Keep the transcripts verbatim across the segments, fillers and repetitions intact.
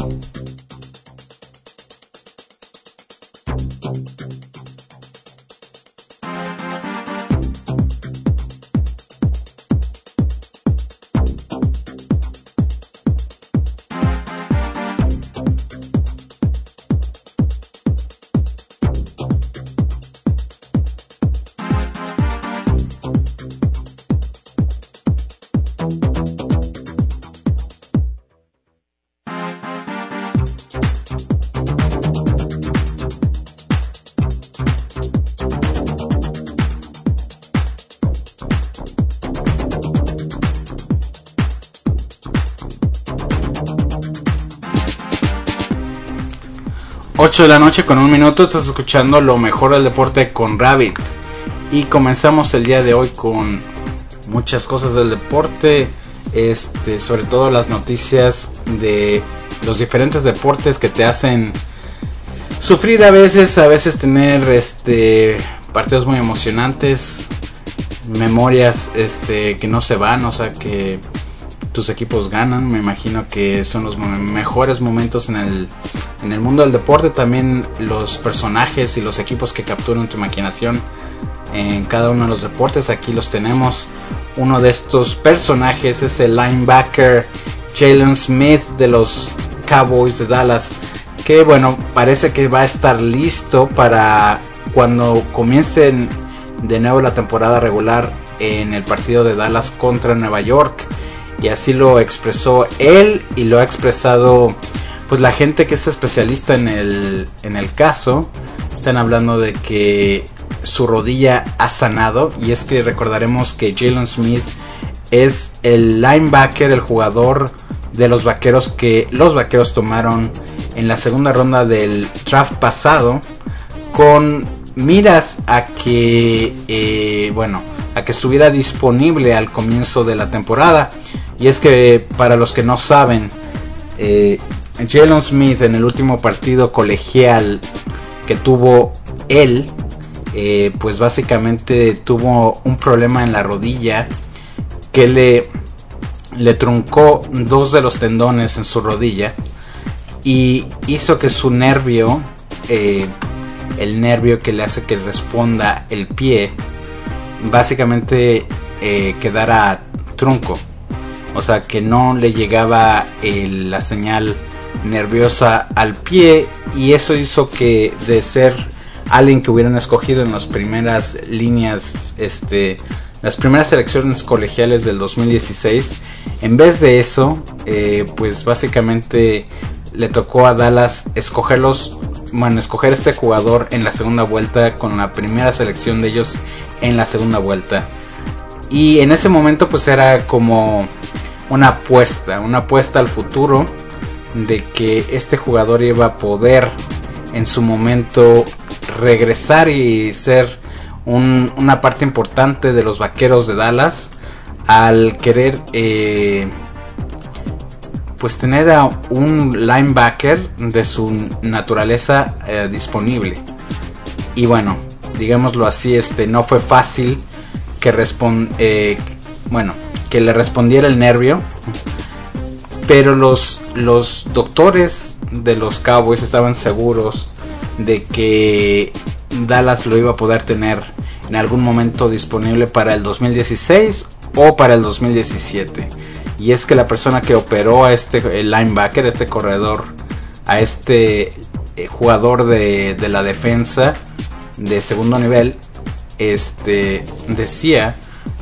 ocho de la noche con un minuto, estás escuchando lo mejor del deporte con Rabbit. Y comenzamos el día de hoy con muchas cosas del deporte, este, sobre todo las noticias de los diferentes deportes que te hacen sufrir a veces, a veces tener este partidos muy emocionantes, memorias este que no se van, o sea que tus equipos ganan. Me imagino que son los mejores momentos en el en el mundo del deporte. También los personajes y los equipos que capturan tu imaginación en cada uno de los deportes, aquí los tenemos. Uno de estos personajes es el linebacker Jaylon Smith de los Cowboys de Dallas, que bueno, parece que va a estar listo para cuando comiencen de nuevo la temporada regular en el partido de Dallas contra Nueva York. Y así lo expresó él y lo ha expresado pues la gente que es especialista en el, en el caso. Están hablando de que su rodilla ha sanado, y es que recordaremos que Jaylon Smith es el linebacker, el jugador de los vaqueros que los vaqueros tomaron en la segunda ronda del draft pasado, con miras a que eh, bueno a que estuviera disponible al comienzo de la temporada. Y es que para los que no saben, eh, Jaylon Smith en el último partido colegial que tuvo él, eh, pues básicamente tuvo un problema en la rodilla que le, le truncó dos de los tendones en su rodilla y hizo que su nervio, eh, el nervio que le hace que responda el pie, básicamente eh, quedara trunco. O sea que no le llegaba eh, la señal nerviosa al pie, y eso hizo que de ser alguien que hubieran escogido en las primeras líneas, este, las primeras selecciones colegiales del dos mil dieciséis, en vez de eso, eh, pues básicamente le tocó a Dallas escogerlos, bueno, escoger este jugador en la segunda vuelta, con la primera selección de ellos en la segunda vuelta. Y en ese momento pues era como una apuesta, una apuesta al futuro de que este jugador iba a poder en su momento regresar y ser un, una parte importante de los vaqueros de Dallas, al querer eh, pues tener a un linebacker de su naturaleza eh, disponible. Y bueno, digámoslo así, este no fue fácil que respond, eh, bueno, que le respondiera el nervio, pero los, los doctores de los Cowboys estaban seguros de que Dallas lo iba a poder tener en algún momento disponible para el dos mil dieciséis o para el dos mil diecisiete. Y es que la persona que operó a este el linebacker, este corredor, a este eh, jugador de, de la defensa de segundo nivel, este decía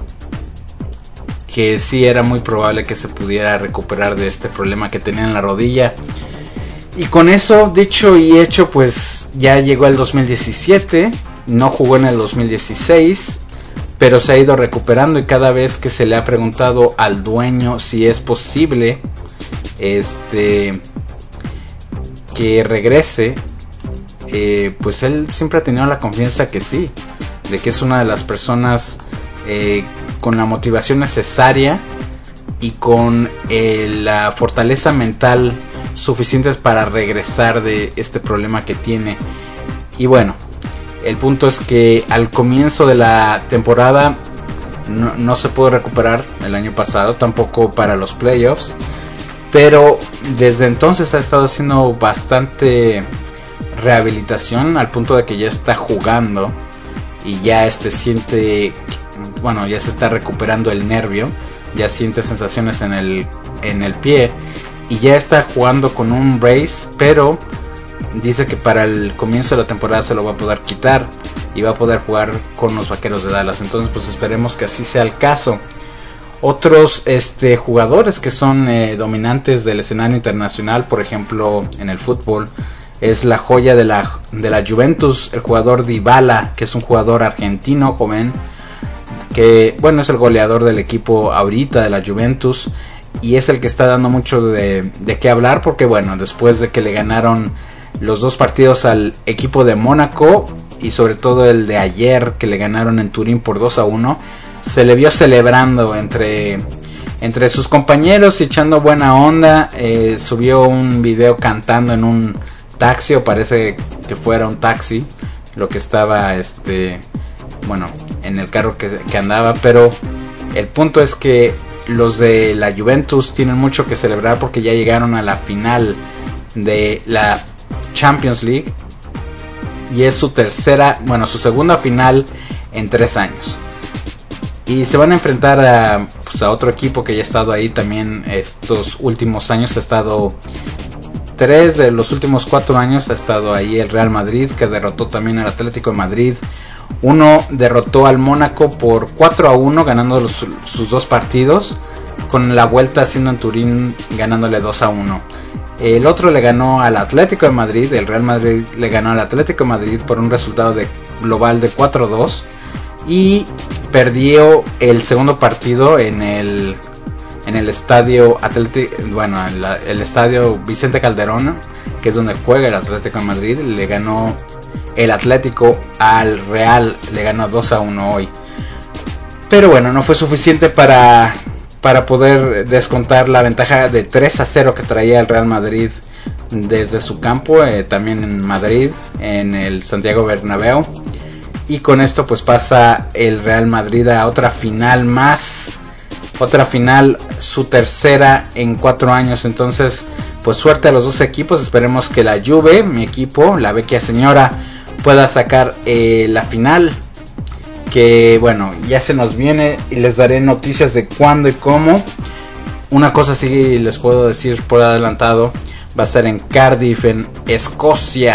que sí era muy probable que se pudiera recuperar de este problema que tenía en la rodilla. Y con eso dicho y hecho, pues ya llegó el dos mil diecisiete, no jugó en el dos mil dieciséis, pero se ha ido recuperando, y cada vez que se le ha preguntado al dueño si es posible este que regrese, eh, pues él siempre ha tenido la confianza que sí, de que es una de las personas eh, con la motivación necesaria y con eh, la fortaleza mental suficientes para regresar de este problema que tiene. Y bueno, el punto es que al comienzo de la temporada no, no se pudo recuperar el año pasado, tampoco para los playoffs, pero desde entonces ha estado haciendo bastante rehabilitación al punto de que ya está jugando y ya este siente, bueno, ya se está recuperando el nervio, ya siente sensaciones en el en el pie y ya está jugando con un brace, pero dice que para el comienzo de la temporada se lo va a poder quitar y va a poder jugar con los Vaqueros de Dallas. Entonces pues esperemos que así sea el caso. Otros este, jugadores que son eh, dominantes del escenario internacional, por ejemplo en el fútbol, es la joya de la, de la Juventus, el jugador Dybala, que es un jugador argentino joven, que bueno, es el goleador del equipo ahorita de la Juventus y es el que está dando mucho de, de qué hablar, porque bueno, después de que le ganaron los dos partidos al equipo de Mónaco y sobre todo el de ayer que le ganaron en Turín por dos a uno, se le vio celebrando entre, entre sus compañeros y echando buena onda. Eh, subió un video cantando en un taxi, o parece que fuera un taxi lo que estaba este bueno en el carro que, que andaba, pero el punto es que los de la Juventus tienen mucho que celebrar porque ya llegaron a la final de la Champions League y es su tercera, bueno, su segunda final en tres años. Y se van a enfrentar a, pues, a otro equipo que ya ha estado ahí también estos últimos años. Ha estado tres de los últimos cuatro años. Ha estado ahí el Real Madrid, que derrotó también al Atlético de Madrid. Uno derrotó al Mónaco por cuatro a uno, ganando los, sus dos partidos. Con la vuelta haciendo en Turín, ganándole dos a uno. El otro le ganó al Atlético de Madrid. El Real Madrid le ganó al Atlético de Madrid por un resultado de, global de cuatro a dos. Y perdió el segundo partido en el en el estadio Atlético, bueno, el, el estadio Vicente Calderón, que es donde juega el Atlético de Madrid. Le ganó el Atlético al Real, le ganó dos a uno hoy. Pero bueno, no fue suficiente para para poder descontar la ventaja de tres a cero que traía el Real Madrid desde su campo, eh, también en Madrid, en el Santiago Bernabéu. Y con esto pues pasa el Real Madrid a otra final más. Otra final, su tercera en cuatro años. Entonces pues suerte a los dos equipos. Esperemos que la Juve, mi equipo, la vecchia señora, pueda sacar eh, la final. Que bueno, ya se nos viene y les daré noticias de cuándo y cómo. Una cosa sí les puedo decir por adelantado. Va a ser en Cardiff, en Escocia.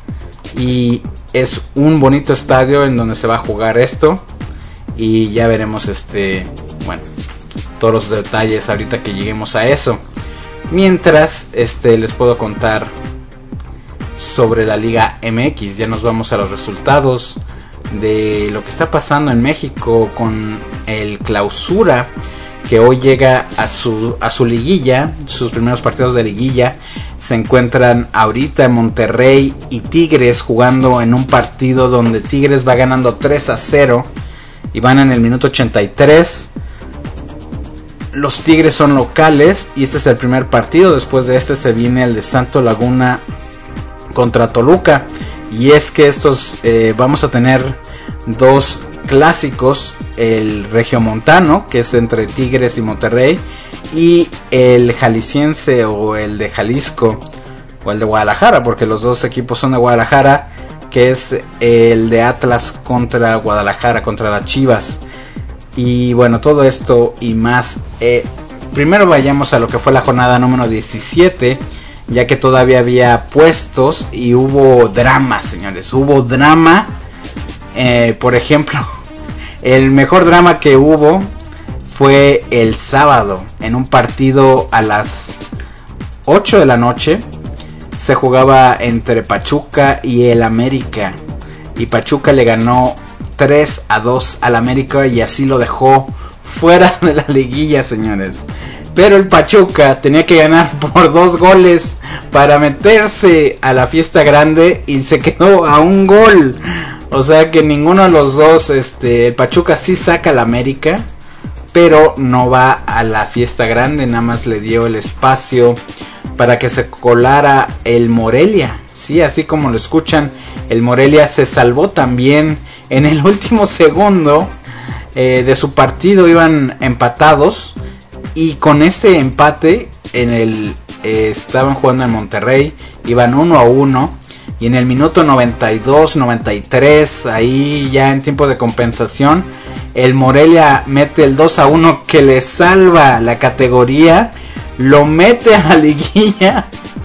Y es un bonito estadio en donde se va a jugar esto. Y ya veremos este, bueno, todos los detalles ahorita que lleguemos a eso. Mientras este les puedo contar sobre la Liga M X. Ya nos vamos a los resultados de lo que está pasando en México con el Clausura, que hoy llega a su, a su liguilla, sus primeros partidos de liguilla. Se encuentran ahorita Monterrey y Tigres jugando en un partido donde Tigres va ganando tres a cero y van en el minuto ochenta y tres. Los Tigres son locales y este es el primer partido. Después de este se viene el de Santos Laguna contra Toluca. Y es que estos eh, vamos a tener dos clásicos, el regiomontano, que es entre Tigres y Monterrey, y el jalisciense o el de Jalisco o el de Guadalajara, porque los dos equipos son de Guadalajara, que es el de Atlas contra Guadalajara, contra las Chivas. Y bueno, todo esto y más. Eh, primero vayamos a lo que fue la jornada número diecisiete, ya que todavía había puestos y hubo drama, señores. Hubo drama. Eh, por ejemplo, el mejor drama que hubo fue el sábado, en un partido a las ocho de la noche. Se jugaba entre Pachuca y el América. Y Pachuca le ganó tres a dos al América y así lo dejó fuera de la liguilla, señores. Pero el Pachuca tenía que ganar por dos goles para meterse a la fiesta grande y se quedó a un gol. O sea que ninguno de los dos, este, el Pachuca sí saca al América, pero no va a la fiesta grande. Nada más le dio el espacio para que se colara el Morelia. Sí, así como lo escuchan, el Morelia se salvó también en el último segundo eh, de su partido. Iban empatados. Y con ese empate en el eh, estaban jugando en Monterrey, iban uno a uno. Y en el minuto noventa y dos, noventa y tres, ahí ya en tiempo de compensación, el Morelia mete el dos a uno que le salva la categoría, lo mete a la liguilla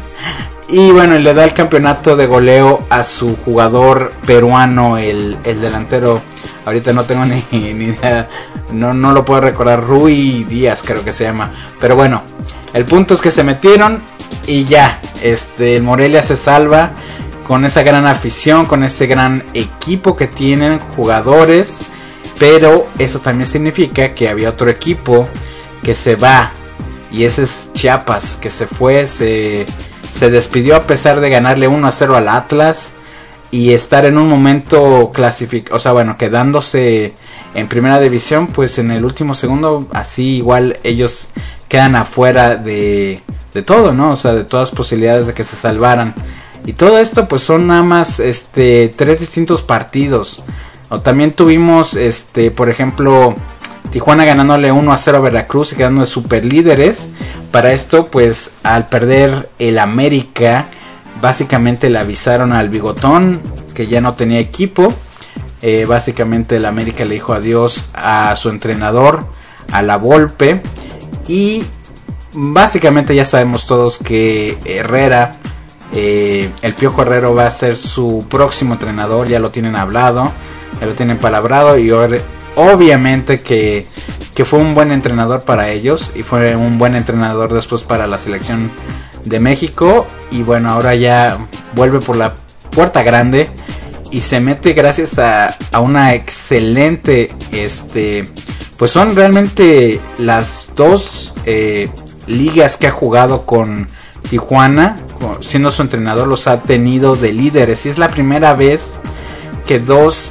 y bueno, le da el campeonato de goleo a su jugador peruano, el, el delantero, ahorita no tengo ni, ni idea, no, no lo puedo recordar, Rui Díaz creo que se llama, pero bueno, el punto es que se metieron y ya, este, el Morelia se salva. Con esa gran afición, con ese gran equipo que tienen, jugadores. Pero eso también significa que había otro equipo que se va. Y ese es Chiapas, que se fue, se, se despidió a pesar de ganarle uno a cero al Atlas. Y estar en un momento clasificado, o sea, bueno, quedándose en primera división, pues en el último segundo, así igual ellos quedan afuera de, de todo, ¿no? O sea, de todas las posibilidades de que se salvaran. Y todo esto pues son nada más este tres distintos partidos. O también tuvimos este por ejemplo Tijuana ganándole uno a cero a Veracruz y quedando de super líderes. Para esto pues al perder el América básicamente le avisaron al Bigotón que ya no tenía equipo. Eh, básicamente el América le dijo adiós a su entrenador, a la Volpe. Y básicamente ya sabemos todos que Herrera... Eh, el Piojo Herrera va a ser su próximo entrenador, ya lo tienen hablado, ya lo tienen palabrado y obviamente que, que fue un buen entrenador para ellos y fue un buen entrenador después para la selección de México y bueno, ahora ya vuelve por la puerta grande y se mete gracias a, a una excelente, este, pues son realmente las dos eh, ligas que ha jugado con Tijuana, siendo su entrenador, los ha tenido de líderes y es la primera vez que dos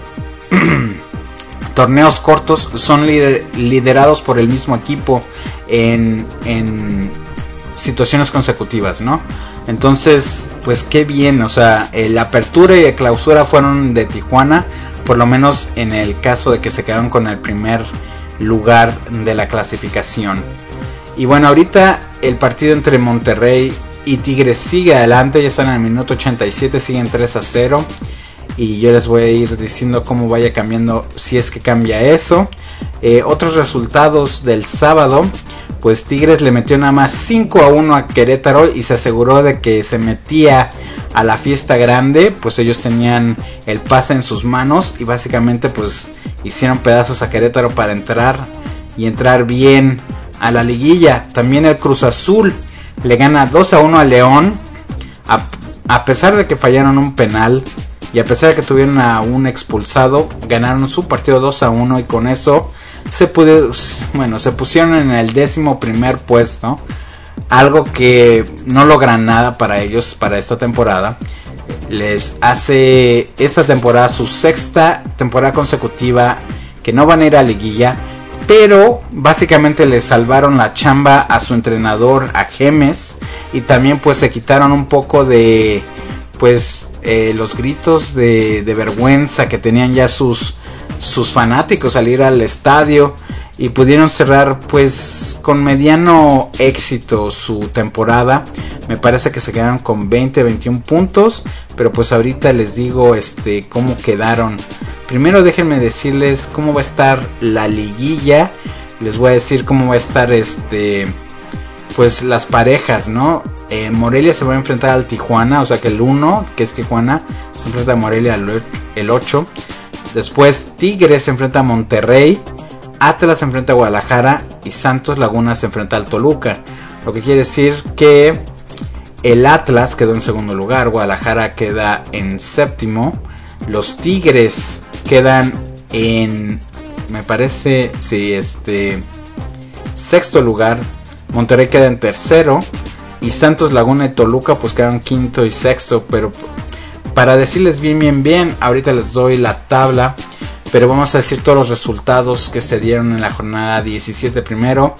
torneos cortos son lider, liderados por el mismo equipo en, en situaciones consecutivas, ¿no? Entonces, pues qué bien, o sea, la apertura y la clausura fueron de Tijuana, por lo menos en el caso de que se quedaron con el primer lugar de la clasificación. Y bueno, ahorita el partido entre Monterrey y Tigres sigue adelante, ya están en el minuto ochenta y siete, siguen tres a cero. Y yo les voy a ir diciendo cómo vaya cambiando, si es que cambia eso. Eh, otros resultados del sábado, pues Tigres le metió nada más cinco a uno a Querétaro y se aseguró de que se metía a la fiesta grande, pues ellos tenían el pase en sus manos y básicamente pues hicieron pedazos a Querétaro para entrar y entrar bien a la liguilla. También el Cruz Azul le gana dos a uno a León, a, a pesar de que fallaron un penal y a pesar de que tuvieron a un expulsado, ganaron su partido dos a uno y con eso se pudo, bueno, se pusieron en el décimo primer puesto, algo que no logran nada para ellos para esta temporada. Les hace esta temporada su sexta temporada consecutiva que no van a ir a liguilla, pero básicamente le salvaron la chamba a su entrenador, a Gemes, y también pues se quitaron un poco de pues eh, los gritos de, de vergüenza que tenían ya sus sus fanáticos al ir al estadio y pudieron cerrar pues con mediano éxito su temporada. Me parece que se quedaron con veinte, veintiún puntos, pero pues ahorita les digo este cómo quedaron. Primero déjenme decirles cómo va a estar la liguilla. Les voy a decir cómo va a estar este pues las parejas, ¿no? Eh, Morelia se va a enfrentar al Tijuana, o sea que el uno, que es Tijuana, se enfrenta a Morelia el ocho. Después Tigres se enfrenta a Monterrey, Atlas se enfrenta a Guadalajara y Santos Laguna se enfrenta al Toluca. Lo que quiere decir que el Atlas quedó en segundo lugar, Guadalajara queda en séptimo, los Tigres quedan en, me parece, sí, este, sexto lugar, Monterrey queda en tercero y Santos Laguna y Toluca pues quedan quinto y sexto, pero para decirles bien bien bien, ahorita les doy la tabla, pero vamos a decir todos los resultados que se dieron en la jornada diecisiete primero,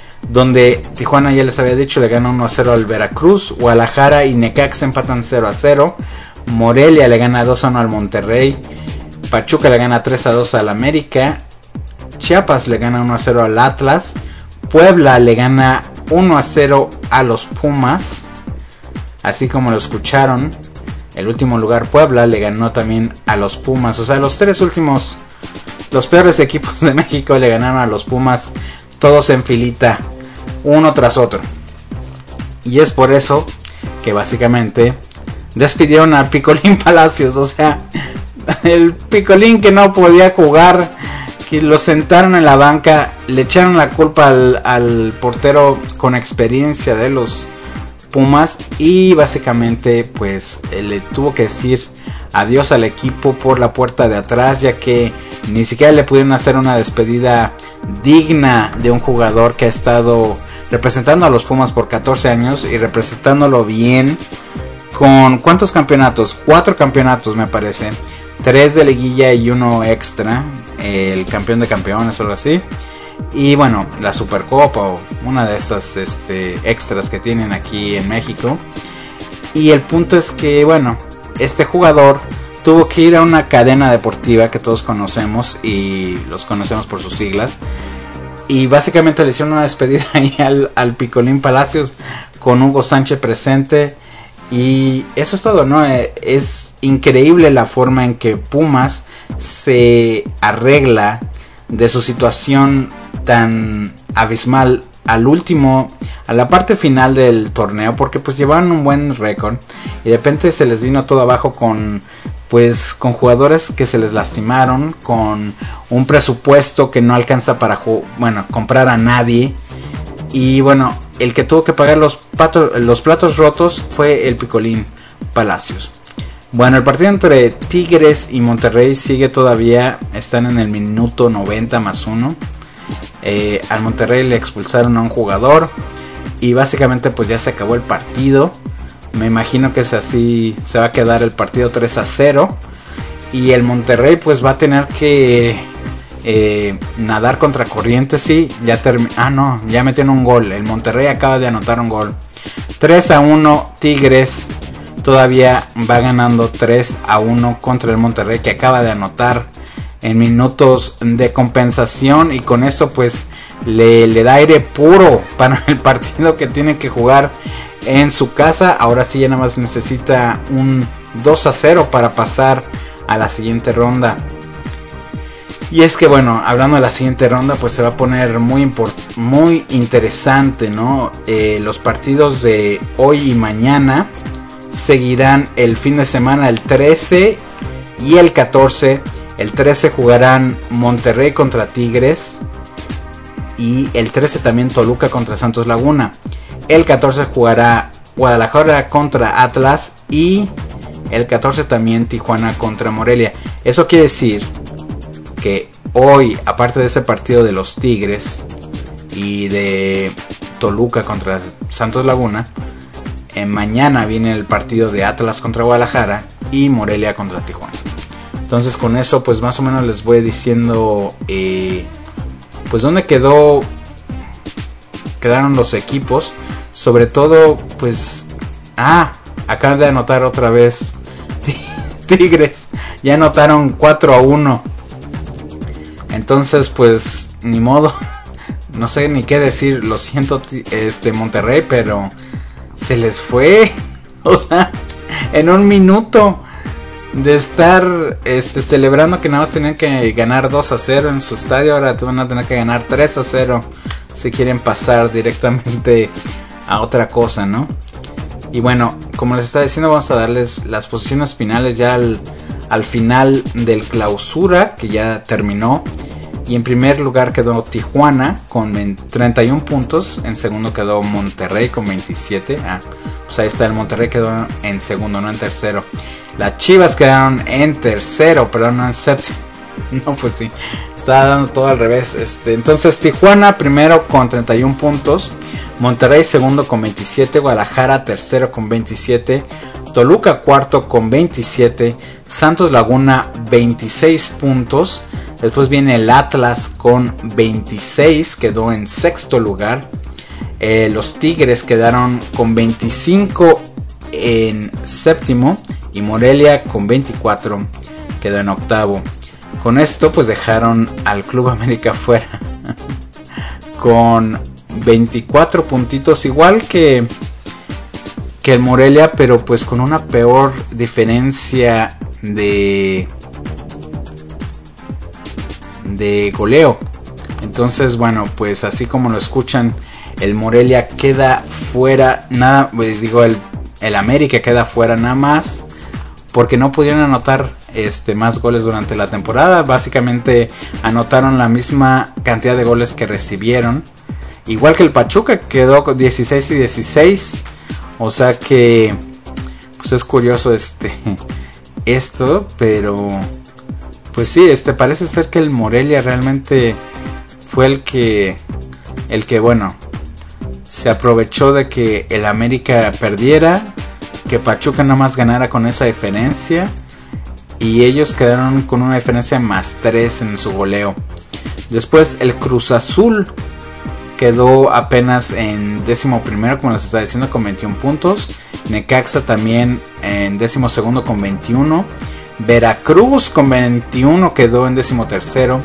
donde Tijuana, ya les había dicho, le gana uno a cero al Veracruz, Guadalajara y Necaxa empatan cero a cero, Morelia le gana dos a uno al Monterrey, Pachuca le gana tres a dos al América, Chiapas le gana uno a cero al Atlas, Puebla le gana uno a cero a los Pumas. Así como lo escucharon, el último lugar Puebla le ganó también a los Pumas. O sea, los tres últimos, los peores equipos de México le ganaron a los Pumas, todos en filita, uno tras otro. Y es por eso que básicamente despidieron a Picolín Palacios. O sea, el Picolín que no podía jugar, que lo sentaron en la banca, le echaron la culpa al, al portero con experiencia de los Pumas, y básicamente pues le tuvo que decir adiós al equipo por la puerta de atrás, ya que ni siquiera le pudieron hacer una despedida digna de un jugador que ha estado representando a los Pumas por catorce años y representándolo bien, con ¿cuántos campeonatos? Cuatro campeonatos me parece, tres de liguilla y uno extra, el campeón de campeones o algo así. Y bueno, la Supercopa o una de estas este, extras que tienen aquí en México. Y el punto es que, bueno, este jugador tuvo que ir a una cadena deportiva que todos conocemos y los conocemos por sus siglas. Y básicamente le hicieron una despedida ahí al, al Picolín Palacios con Hugo Sánchez presente. Y eso es todo, ¿no? Es increíble la forma en que Pumas se arregla de su situación tan abismal al último, a la parte final del torneo, porque pues llevaban un buen récord y de repente se les vino todo abajo con pues con jugadores que se les lastimaron, con un presupuesto que no alcanza para bueno, comprar a nadie. Y bueno, el que tuvo que pagar los, patos, los platos rotos fue el Picolín Palacios. Bueno, el partido entre Tigres y Monterrey sigue todavía, están en el minuto noventa más uno. Eh, al Monterrey le expulsaron a un jugador y básicamente pues ya se acabó el partido. Me imagino que es así, se va a quedar el partido tres a cero. Y el Monterrey pues va a tener que eh, nadar contra corriente, sí. Ya termi- ah no, ya metieron un gol. El Monterrey acaba de anotar un gol. tres a uno, Tigres todavía va ganando tres a uno contra el Monterrey, que acaba de anotar en minutos de compensación, y con esto pues le, le da aire puro para el partido que tiene que jugar en su casa. Ahora sí ya nada más necesita un dos a cero para pasar a la siguiente ronda. Y es que bueno, hablando de la siguiente ronda, pues se va a poner muy, import- muy interesante, ¿no? Eh, los partidos de hoy y mañana seguirán el fin de semana, el trece y el catorce. El trece jugarán Monterrey contra Tigres y el trece también Toluca contra Santos Laguna. El catorce jugará Guadalajara contra Atlas y el catorce también Tijuana contra Morelia. Eso quiere decir que hoy, aparte de ese partido de los Tigres y de Toluca contra Santos Laguna, eh, mañana viene el partido de Atlas contra Guadalajara y Morelia contra Tijuana. Entonces con eso pues más o menos les voy diciendo eh, pues dónde quedó quedaron los equipos. Sobre todo pues ah acaban de anotar otra vez Tigres, ya anotaron cuatro a uno. Entonces pues ni modo, no sé ni qué decir, lo siento este Monterrey, pero se les fue. O sea, en un minuto de estar este, celebrando que nada más tenían que ganar dos a cero en su estadio, ahora van a tener que ganar tres a cero si quieren pasar directamente a otra cosa, ¿no? Y bueno, como les estaba diciendo, vamos a darles las posiciones finales ya al, al final del clausura, que ya terminó. Y en primer lugar quedó Tijuana con treinta y uno puntos. En segundo quedó Monterrey con veintisiete. Ah, pues ahí está, el Monterrey quedó en segundo, no en tercero. Las Chivas quedaron en tercero, pero no en séptimo. No, pues sí, estaba dando todo al revés. Este, entonces Tijuana primero con treinta y uno puntos. Monterrey segundo con veintisiete. Guadalajara tercero con veintisiete. Toluca cuarto con veintisiete. Santos Laguna veintiséis puntos. Después viene el Atlas con veintiséis, quedó en sexto lugar. Eh, los Tigres quedaron con veinticinco en séptimo. Y Morelia con veinticuatro quedó en octavo. Con esto pues dejaron al Club América fuera con veinticuatro puntitos, igual que, que el Morelia, pero pues con una peor diferencia de, de goleo. Entonces, bueno, pues así como lo escuchan, el Morelia queda fuera, nada, digo, el, el América queda fuera nada más porque no pudieron anotar este, más goles durante la temporada. Básicamente anotaron la misma cantidad de goles que recibieron. Igual que el Pachuca, quedó con dieciséis y dieciséis. O sea que pues es curioso este esto, pero pues sí, este parece ser que el Morelia realmente fue el que el que bueno, se aprovechó de que el América perdiera, que Pachuca nada más ganara con esa diferencia, y ellos quedaron con una diferencia más tres en su goleo. Después el Cruz Azul quedó apenas en décimo primero, como les estaba diciendo, con veintiún puntos. Necaxa también en décimo segundo con veintiuno. Veracruz con veintiuno quedó en décimo tercero.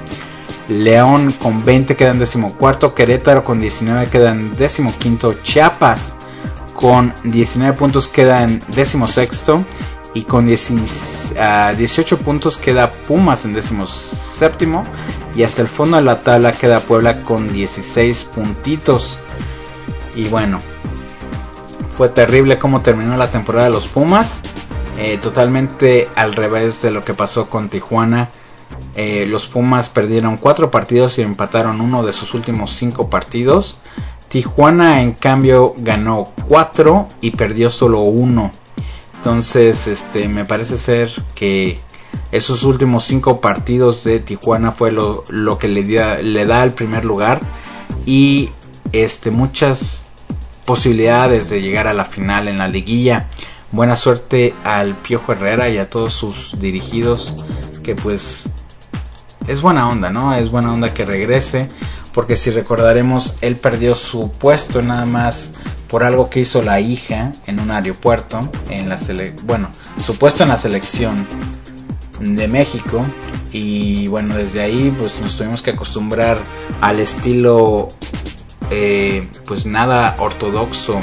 León con veinte queda en décimo cuarto. Querétaro con diecinueve queda en décimo quinto. Chiapas con diecinueve puntos queda en décimo sexto. Y con dieciocho puntos queda Pumas en décimo séptimo. Y hasta el fondo de la tabla queda Puebla con dieciséis puntitos. Y bueno, fue terrible cómo terminó la temporada de los Pumas. Eh, totalmente al revés de lo que pasó con Tijuana. Eh, los Pumas perdieron cuatro partidos y empataron uno de sus últimos cinco partidos. Tijuana en cambio ganó cuatro y perdió solo uno. Entonces este, me parece ser que esos últimos cinco partidos de Tijuana fue lo, lo que le, dio, le da el primer lugar. Y este, muchas posibilidades de llegar a la final en la liguilla. Buena suerte al Piojo Herrera y a todos sus dirigidos, que pues es buena onda, ¿no? Es buena onda que regrese, porque si recordaremos, él perdió su puesto nada más por algo que hizo la hija en un aeropuerto, en la sele- bueno, su puesto en la selección de México. Y bueno, desde ahí pues nos tuvimos que acostumbrar al estilo eh, pues nada ortodoxo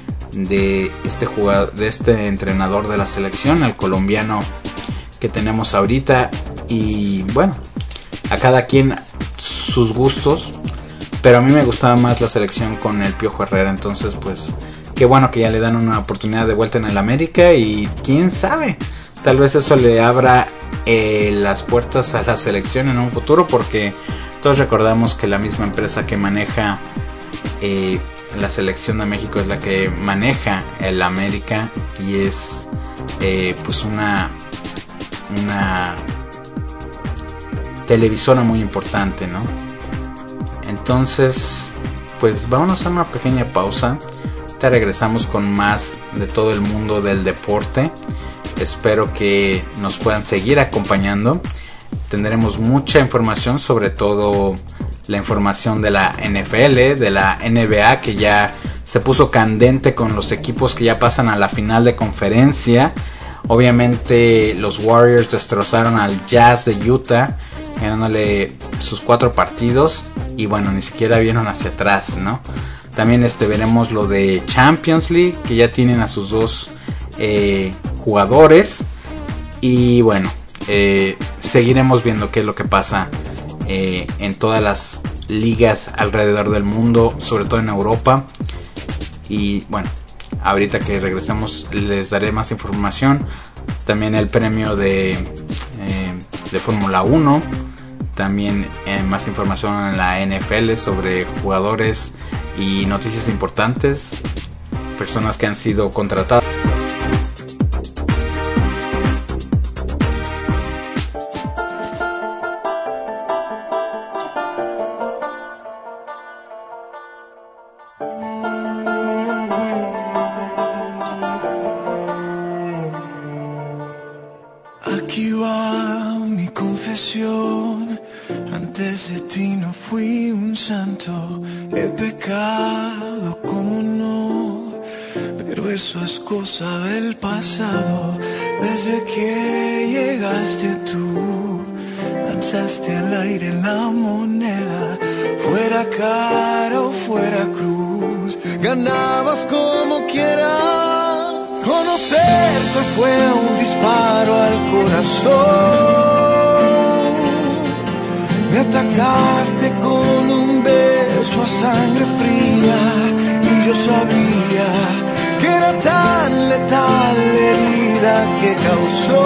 de este jugador, de este entrenador de la selección, el colombiano que tenemos ahorita. Y bueno, a cada quien sus gustos, pero a mí me gustaba más la selección con el Piojo Herrera. Entonces pues qué bueno que ya le dan una oportunidad de vuelta en el América, y quién sabe, tal vez eso le abra eh, las puertas a la selección en un futuro, porque todos recordamos que la misma empresa que maneja eh, la selección de México es la que maneja el América, y es eh, pues una una televisora muy importante, ¿no? Entonces pues vámonos a una pequeña pausa. Te regresamos con más de todo el mundo del deporte. Espero que nos puedan seguir acompañando. Tendremos mucha información, sobre todo la información de la N F L, de la N B A, que ya se puso candente con los equipos que ya pasan a la final de conferencia. Obviamente los Warriors destrozaron al Jazz de Utah, ganándole sus cuatro partidos, y bueno, ni siquiera vieron hacia atrás, ¿no? También este, veremos lo de Champions League, que ya tienen a sus dos eh, jugadores. Y bueno, eh, seguiremos viendo qué es lo que pasa eh, en todas las ligas alrededor del mundo, sobre todo en Europa. Y bueno, ahorita que regresemos les daré más información. También el premio de, eh, de Fórmula uno. También eh, más información en la N F L sobre jugadores y noticias importantes, personas que han sido contratadas. Aquí va mi confesión. Antes de ti no fui un santo, he pecado como no, pero eso es cosa del pasado. Desde que llegaste tú, lanzaste al aire la moneda, fuera cara o fuera fuera cruz, ganabas como quiera. Conocerte fue un disparo al corazón. Me atacaste con un beso a sangre fría y yo sabía que era tan letal la herida que causó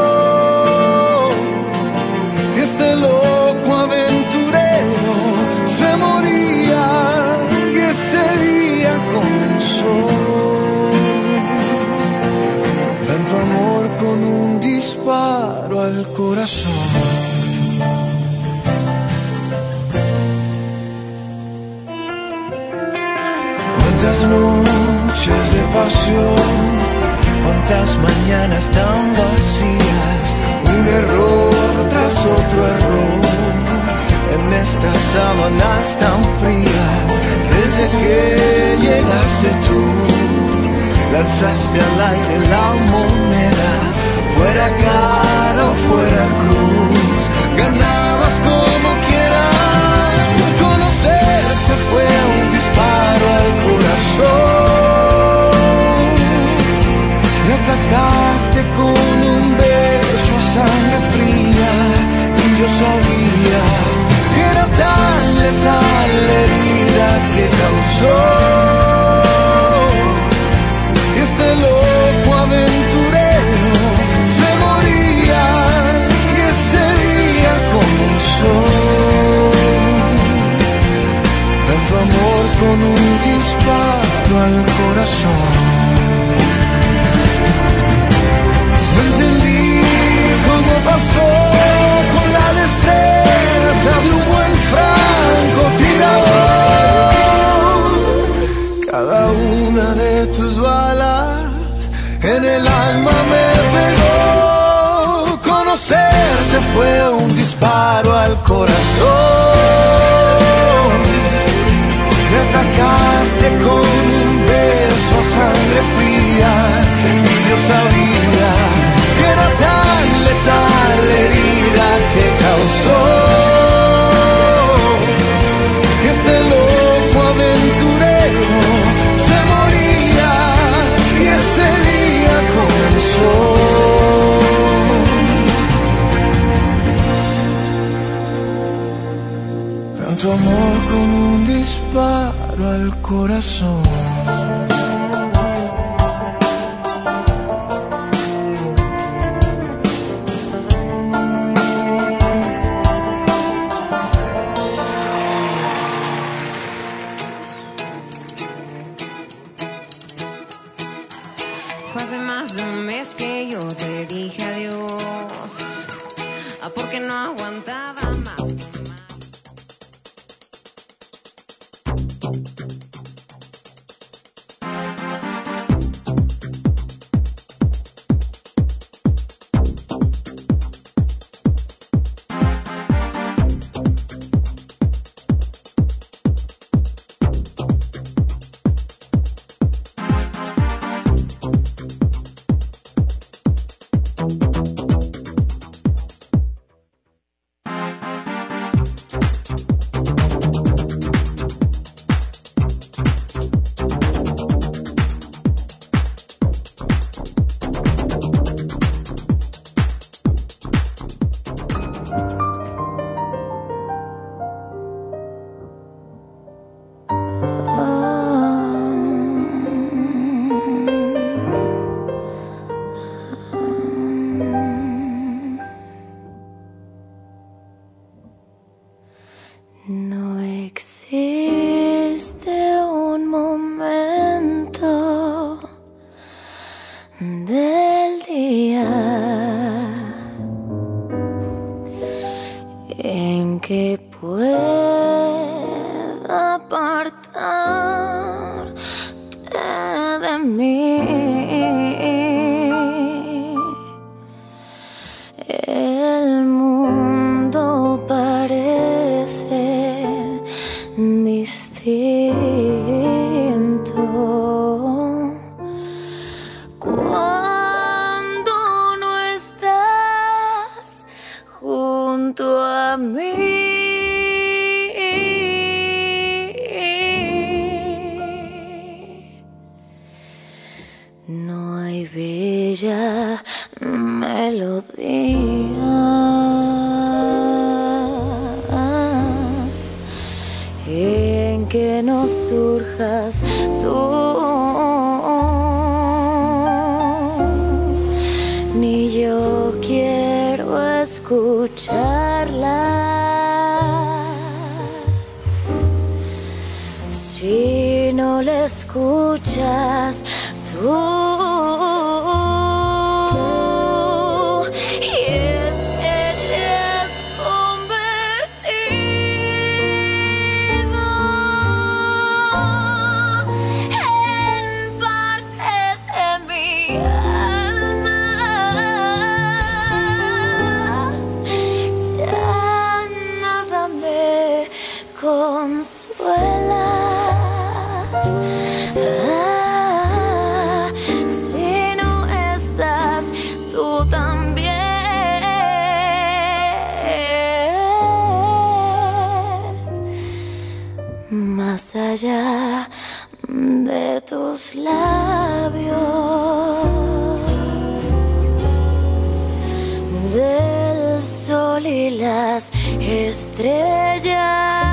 que este loco aventurero se moría y ese día comenzó. Tanto amor con un disparo al corazón. Cuántas noches de pasión, cuántas mañanas tan vacías, un error tras otro error, en estas sábanas tan frías. Desde que llegaste tú, lanzaste al aire la moneda, fuera cara o fuera cruz, ganabas como quieras. Conocerte fue un disparo al corazón. Me atacaste con un beso a sangre fría y yo sabía que era tan letal la herida que causó que este loco aventurero se moría y ese día comenzó. Tanto amor con un disparo al corazón. No entendí cómo pasó con la destreza de un buen francotirador. Cada una de tus balas en el alma me pegó. Conocerte fue un disparo al corazón. Me atacaste con un beso a sangre fría y yo sabía que era tan letal la herida que causó que este loco aventurero se moría y ese día comenzó. Tanto amor con un disparo al corazón. Fue hace más de un mes que yo te dije adiós, ah, porque no aguantaba más. no hay bella melodía en que no surjas tú, ni yo quiero escucharla. Si no la escuchas tú, y es que te has convertido en parte de mi alma, ya nada me consuela. Ah, si no estás tú también, más allá de tus labios, del sol y las estrellas.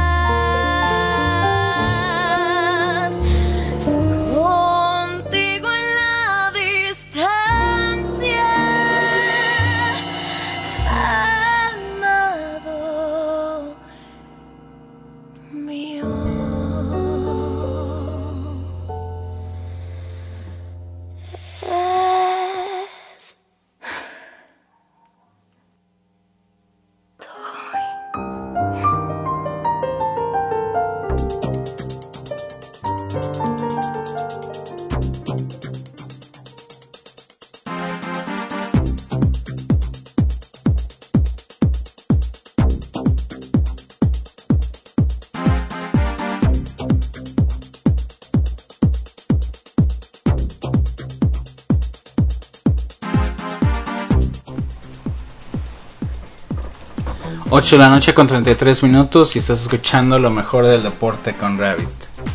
ocho de la noche con treinta y tres minutos y estás escuchando lo mejor del deporte con Rabbit.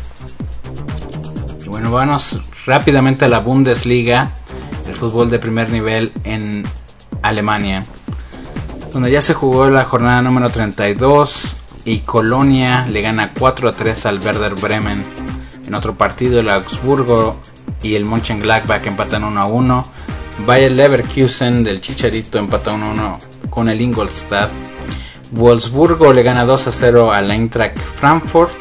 Y bueno, vamos rápidamente a la Bundesliga, el fútbol de primer nivel en Alemania, donde ya se jugó la jornada número treinta y dos y Colonia le gana cuatro a tres al Werder Bremen. En otro partido, el Augsburgo y el Mönchengladbach empatan uno a uno. Bayer Leverkusen del Chicharito empata uno a uno con el Ingolstadt. Wolfsburgo le gana dos a cero al Eintracht Frankfurt.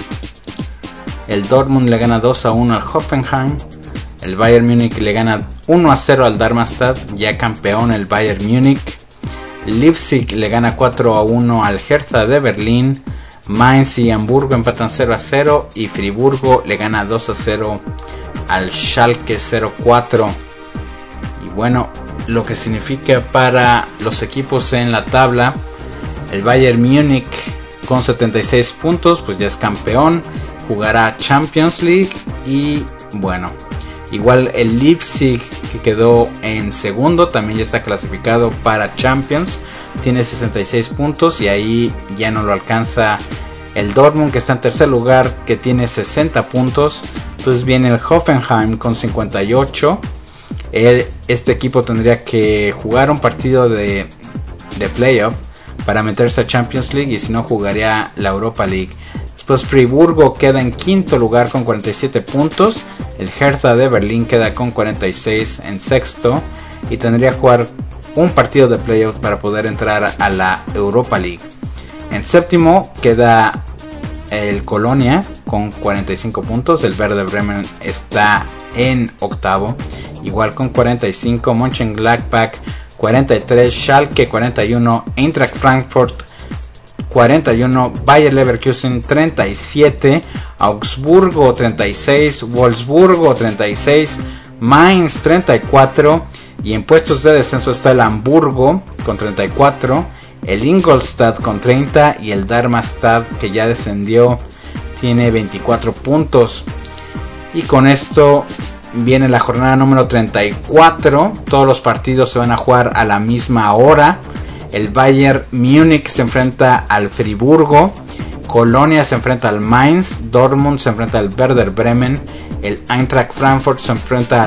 El Dortmund le gana dos a uno al Hoffenheim. El Bayern Múnich le gana uno a cero al Darmstadt, ya campeón el Bayern Múnich. Leipzig le gana cuatro a uno al Hertha de Berlín. Mainz y Hamburgo empatan cero a cero y Friburgo le gana dos a cero al Schalke cero cuatro. Y bueno, lo que significa para los equipos en la tabla: el Bayern Múnich con setenta y seis puntos, pues ya es campeón, jugará Champions League. Y bueno, igual el Leipzig, que quedó en segundo, también ya está clasificado para Champions, tiene sesenta y seis puntos y ahí ya no lo alcanza el Dortmund, que está en tercer lugar, que tiene sesenta puntos. Entonces viene el Hoffenheim con cincuenta y ocho. El, este equipo tendría que jugar un partido de, de playoff para meterse a Champions League, y si no, jugaría la Europa League. Después Friburgo queda en quinto lugar con cuarenta y siete puntos. El Hertha de Berlín queda con cuarenta y seis en sexto y tendría que jugar un partido de playoff para poder entrar a la Europa League. En séptimo queda el Colonia con cuarenta y cinco puntos. El Werder Bremen está en octavo, igual con cuarenta y cinco. Mönchengladbach cuarenta y tres, Schalke cuarenta y uno, Eintracht Frankfurt cuarenta y uno, Bayer Leverkusen treinta y siete, Augsburgo treinta y seis, Wolfsburgo treinta y seis, Mainz treinta y cuatro, y en puestos de descenso está el Hamburgo con treinta y cuatro, el Ingolstadt con treinta y el Darmstadt, que ya descendió, tiene veinticuatro puntos. Y con esto viene la jornada número treinta y cuatro. Todos los partidos se van a jugar a la misma hora. El Bayern Múnich se enfrenta al Friburgo, Colonia se enfrenta al Mainz, Dortmund se enfrenta al Werder Bremen, el Eintracht Frankfurt se enfrenta al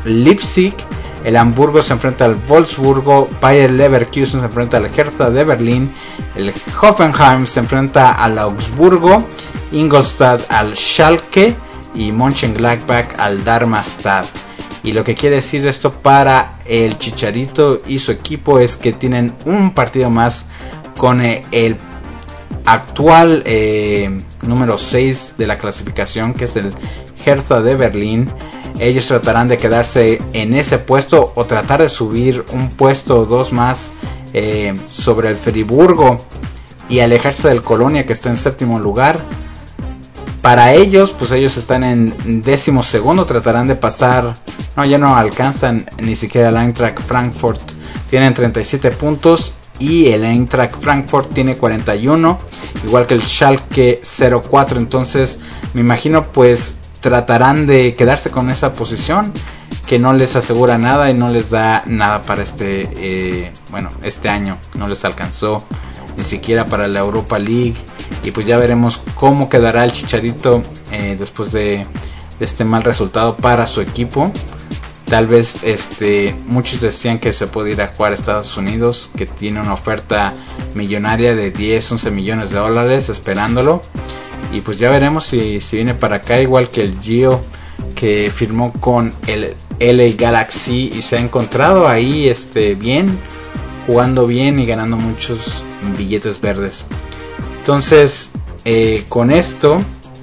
Leipzig. El Hamburgo se enfrenta al Wolfsburgo. Bayer Leverkusen se enfrenta al Hertha de Berlín. El Hoffenheim se enfrenta al Augsburgo. Ingolstadt al Schalke. Y Mönchengladbach al Darmstadt. Y lo que quiere decir esto para el Chicharito y su equipo es que tienen un partido más con eh, el actual eh, número seis de la clasificación, que es el Hertha de Berlín. Ellos tratarán de quedarse en ese puesto o tratar de subir un puesto o dos más eh, sobre el Friburgo y alejarse del Colonia, que está en séptimo lugar. Para ellos, pues ellos están en décimo segundo, tratarán de pasar, no, ya no alcanzan ni siquiera el Eintracht Frankfurt, tienen treinta y siete puntos y el Eintracht Frankfurt tiene cuarenta y uno, igual que el Schalke cero cuatro, entonces me imagino pues tratarán de quedarse con esa posición que no les asegura nada y no les da nada para este, eh, bueno, este año, no les alcanzó ni siquiera para la Europa League. Y pues ya veremos cómo quedará el Chicharito eh, después de, de este mal resultado para su equipo. Tal vez este, muchos decían que se puede ir a jugar a Estados Unidos, que tiene una oferta millonaria de diez, once millones de dólares esperándolo. Y pues ya veremos si, si viene para acá, igual que el Gio, que firmó con el L A Galaxy y se ha encontrado ahí este, bien, jugando bien y ganando muchos billetes verdes. Entonces, eh, con esto,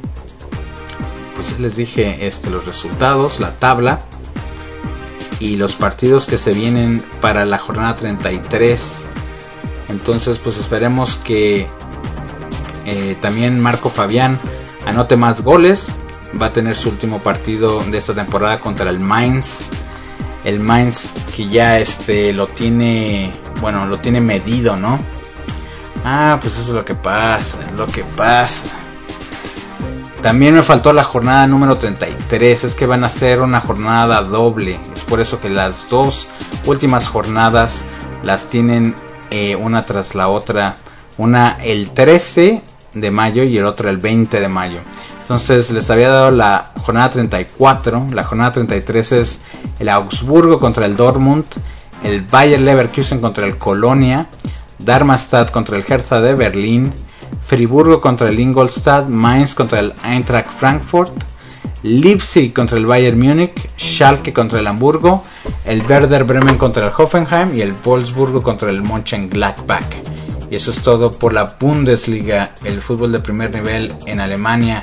pues les dije este, los resultados, la tabla y los partidos que se vienen para la jornada treinta y tres. Entonces, pues esperemos que eh, también Marco Fabián anote más goles. Va a tener su último partido de esta temporada contra el Mainz. El Mainz que ya este, lo tiene, bueno, lo tiene medido, ¿no? Ah, pues eso es lo que pasa, lo que pasa. También me faltó la jornada número treinta y tres. Es que van a ser una jornada doble. Es por eso que las dos últimas jornadas las tienen eh, una tras la otra. Una el trece de mayo y el otro el veinte de mayo. Entonces les había dado la jornada treinta y cuatro. La jornada treinta y tres es el Augsburgo contra el Dortmund. El Bayer Leverkusen contra el Colonia. Darmstadt contra el Hertha de Berlín, Friburgo contra el Ingolstadt, Mainz contra el Eintracht Frankfurt, Leipzig contra el Bayern Múnich, Schalke contra el Hamburgo, el Werder Bremen contra el Hoffenheim y el Wolfsburgo contra el Mönchengladbach. Y eso es todo por la Bundesliga, el fútbol de primer nivel en Alemania.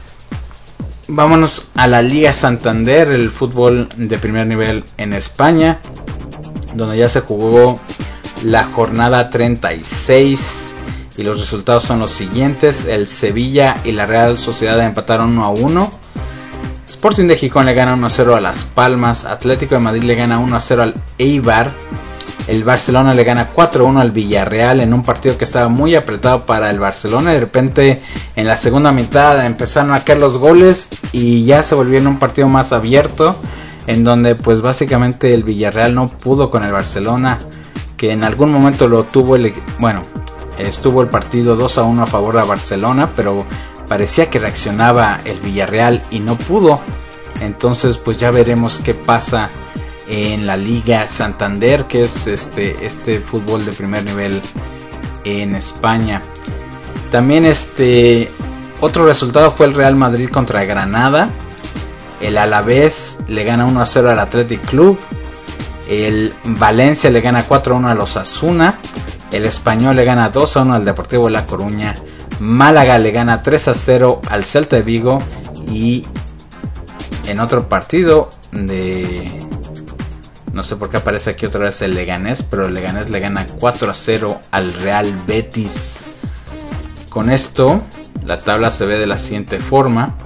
Vámonos a la Liga Santander, el fútbol de primer nivel en España, donde ya se jugó la jornada treinta y seis y los resultados son los siguientes. El Sevilla y la Real Sociedad empataron uno a uno. Sporting de Gijón le gana uno a cero a Las Palmas. Atlético de Madrid le gana uno a cero al Eibar. El Barcelona le gana cuatro a uno al Villarreal en un partido que estaba muy apretado para el Barcelona. De repente en la segunda mitad empezaron a caer los goles y ya se volvió en un partido más abierto, en donde pues básicamente el Villarreal no pudo con el Barcelona, que en algún momento lo tuvo el, bueno, estuvo el partido dos a uno a favor de Barcelona, pero parecía que reaccionaba el Villarreal y no pudo. Entonces pues ya veremos qué pasa en la Liga Santander, que es este, este fútbol de primer nivel en España. También este otro resultado fue el Real Madrid contra Granada. El Alavés le gana uno a cero al Athletic Club. El Valencia le gana cuatro a uno a los Osasuna. El Español le gana dos a uno al Deportivo La Coruña. Málaga le gana tres a cero al Celta de Vigo. Y en otro partido de... no sé por qué aparece aquí otra vez el Leganés, pero el Leganés le gana cuatro a cero al Real Betis. Con esto la tabla se ve de la siguiente forma.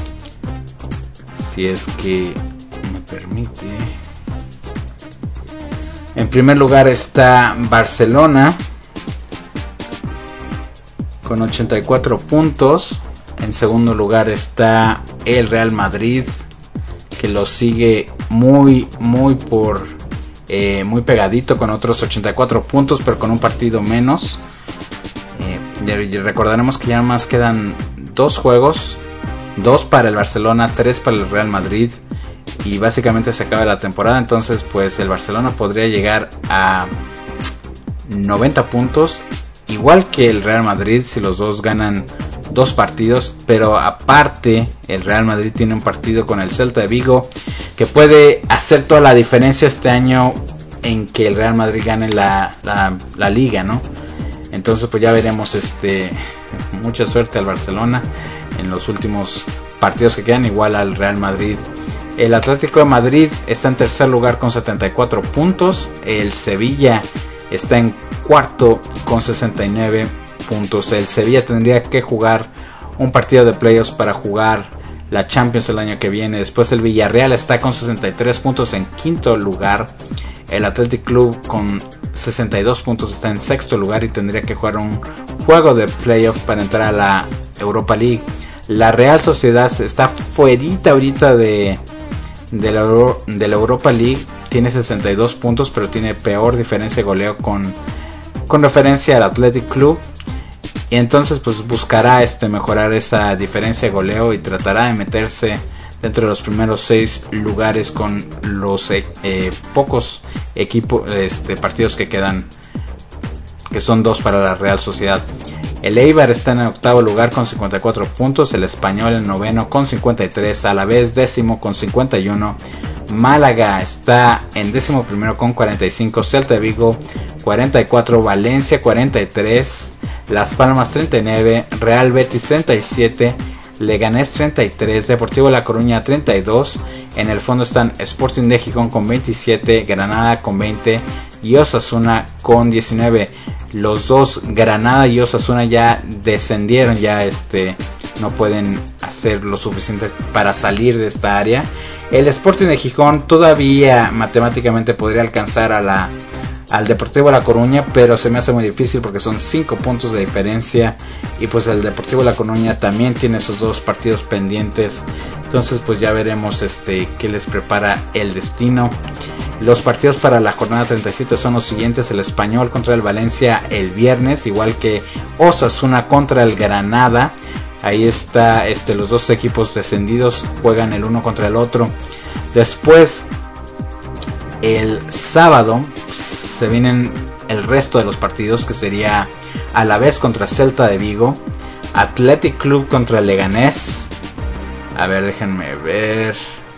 Si es que me permite. En primer lugar está Barcelona con ochenta y cuatro puntos. En segundo lugar está el Real Madrid, que lo sigue muy muy por eh, muy pegadito con otros ochenta y cuatro puntos, pero con un partido menos. Eh, recordaremos que ya más quedan dos juegos, dos para el Barcelona, tres para el Real Madrid. y básicamente se acaba la temporada. Entonces pues el Barcelona podría llegar a noventa puntos, igual que el Real Madrid si los dos ganan dos partidos. Pero aparte el Real Madrid tiene un partido con el Celta de Vigo que puede hacer toda la diferencia este año en que el Real Madrid gane la, la, la liga, ¿no? Entonces pues ya veremos. Este, mucha suerte al Barcelona en los últimos partidos que quedan, igual al Real Madrid. El Atlético de Madrid está en tercer lugar con setenta y cuatro puntos. El Sevilla está en cuarto con sesenta y nueve puntos. El Sevilla tendría que jugar un partido de playoffs para jugar la Champions el año que viene. Después el Villarreal está con sesenta y tres puntos en quinto lugar. El Athletic Club con sesenta y dos puntos está en sexto lugar y tendría que jugar un juego de playoff para entrar a la Europa League. La Real Sociedad está fuerita ahorita de, de, la, de la Europa League. Tiene sesenta y dos puntos, pero tiene peor diferencia de goleo con, con referencia al Athletic Club. Y entonces pues buscará este, mejorar esa diferencia de goleo y tratará de meterse dentro de los primeros seis lugares con los eh, eh, pocos equipos, este, partidos que quedan, que son dos para la Real Sociedad. El Eibar está en el octavo lugar con cincuenta y cuatro puntos, el Español en noveno con cincuenta y tres, Alavés décimo con cincuenta y uno, Málaga está en décimo primero con cuarenta y cinco, Celta de Vigo cuarenta y cuatro, Valencia cuarenta y tres, Las Palmas treinta y nueve, Real Betis treinta y siete, Leganés treinta y tres, Deportivo La Coruña treinta y dos. En el fondo están Sporting de Gijón con veintisiete, Granada con veinte y Osasuna con diecinueve. Los dos, Granada y Osasuna, ya descendieron, ya este no pueden hacer lo suficiente para salir de esta área. El Sporting de Gijón todavía matemáticamente podría alcanzar a la al Deportivo La Coruña, pero se me hace muy difícil porque son cinco puntos de diferencia y pues el Deportivo La Coruña también tiene esos dos partidos pendientes. Entonces pues ya veremos este qué les prepara el destino. Los partidos para la jornada treinta y siete son los siguientes: el Español contra el Valencia el viernes, igual que Osasuna contra el Granada. Ahí está, este, los dos equipos descendidos juegan el uno contra el otro. Después el sábado se vienen el resto de los partidos, que sería Alavés contra Celta de Vigo, Athletic Club contra Leganés. A ver, déjenme ver.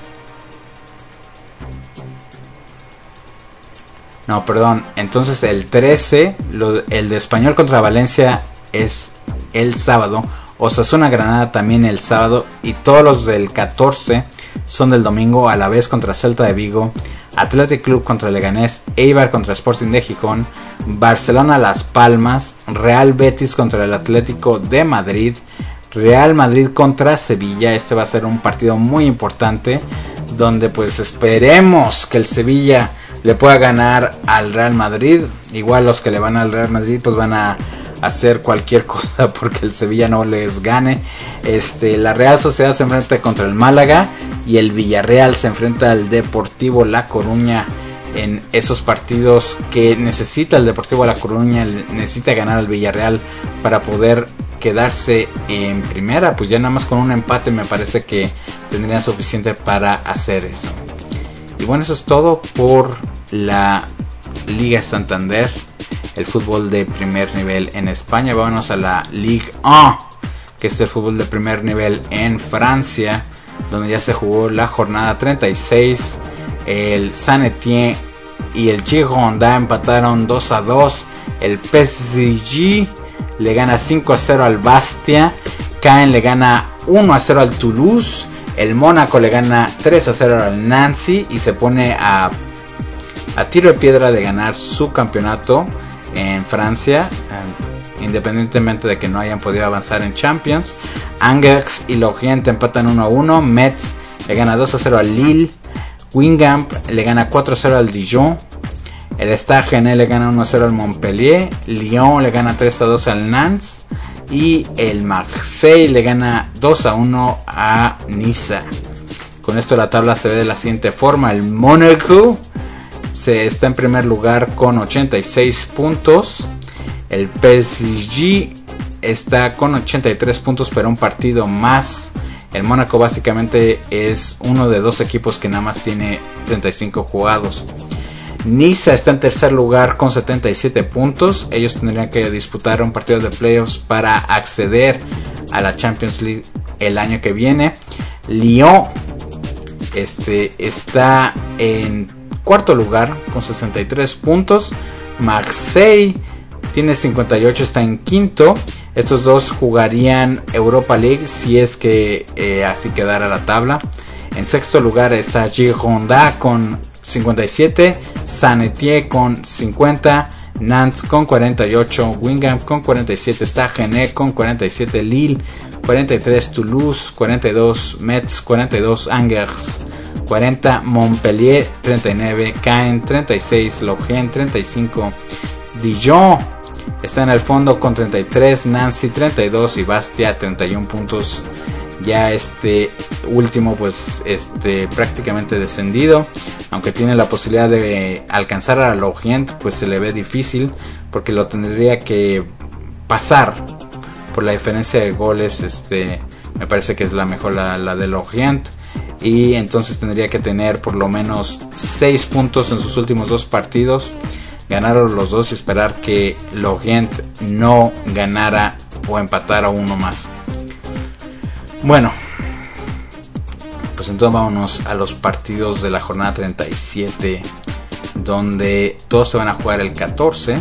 No, perdón. Entonces el trece, lo, el de Español contra Valencia es el sábado. Osasuna Granada también el sábado. Y todos los del catorce son del domingo: Alavés contra Celta de Vigo, Athletic Club contra Leganés, Eibar contra Sporting de Gijón, Barcelona Las Palmas, Real Betis contra el Atlético de Madrid, Real Madrid contra Sevilla. Este va a ser un partido muy importante, donde pues esperemos que el Sevilla le pueda ganar al Real Madrid. Igual los que le van al Real Madrid pues van a hacer cualquier cosa porque el Sevilla no les gane. Este, la Real Sociedad se enfrenta contra el Málaga y el Villarreal se enfrenta al Deportivo La Coruña en esos partidos que necesita el Deportivo La Coruña. Necesita ganar al Villarreal para poder quedarse en primera. Pues ya nada más con un empate me parece que tendrían suficiente para hacer eso. Y bueno, eso es todo por la Liga Santander, el fútbol de primer nivel en España. Vámonos a la Ligue uno, que es el fútbol de primer nivel en Francia, donde ya se jugó la jornada treinta y seis. El Saint-Étienne y el Girondins empataron dos a dos. El P S G le gana cinco a cero al Bastia. Caen le gana uno a cero al Toulouse. El Mónaco le gana tres a cero al Nancy y se pone a, a tiro de piedra de ganar su campeonato en Francia, eh, independientemente de que no hayan podido avanzar en Champions. Angers y Lorient empatan uno a uno. Metz le gana dos a cero al Lille. Guingamp le gana cuatro a cero al Dijon. El Stade Rennais le gana uno a cero al Montpellier. Lyon le gana tres a dos al Nantes. Y el Marseille le gana dos a uno a Niza. Con esto la tabla se ve de la siguiente forma: el Mónaco se está en primer lugar con ochenta y seis puntos. El P S G está con ochenta y tres puntos, pero un partido más El Mónaco básicamente es uno de dos equipos que nada más tiene treinta y cinco jugados. Niza está en tercer lugar con setenta y siete puntos. Ellos tendrían que disputar un partido de playoffs para acceder a la Champions League el año que viene. Lyon este, está en cuarto lugar con sesenta y tres puntos. Marseille tiene cincuenta y ocho, está en quinto. Estos dos jugarían Europa League si es que eh, así quedara la tabla. En sexto lugar está Girondins con cincuenta y siete, Saint-Étienne con cincuenta, Nantes con cuarenta y ocho, Guingamp con cuarenta y siete, está Rennes con cuarenta y siete, Lille cuarenta y tres, Toulouse cuarenta y dos, Metz cuarenta y dos, Angers cuarenta, Montpellier treinta y nueve, Caen treinta y seis, Lorient treinta y cinco, Dijon está en el fondo con treinta y tres, Nancy treinta y dos y Bastia treinta y uno puntos. Ya este último pues este prácticamente descendido, aunque tiene la posibilidad de alcanzar a Lorient, pues se le ve difícil porque lo tendría que pasar por la diferencia de goles. Este me parece que es la mejor la, la de Lorient, y entonces tendría que tener por lo menos seis puntos en sus últimos dos partidos, ganar los dos y esperar que Lorient no ganara o empatara uno más. Bueno, pues entonces vámonos a los partidos de la jornada treinta y siete, donde todos se van a jugar el catorce.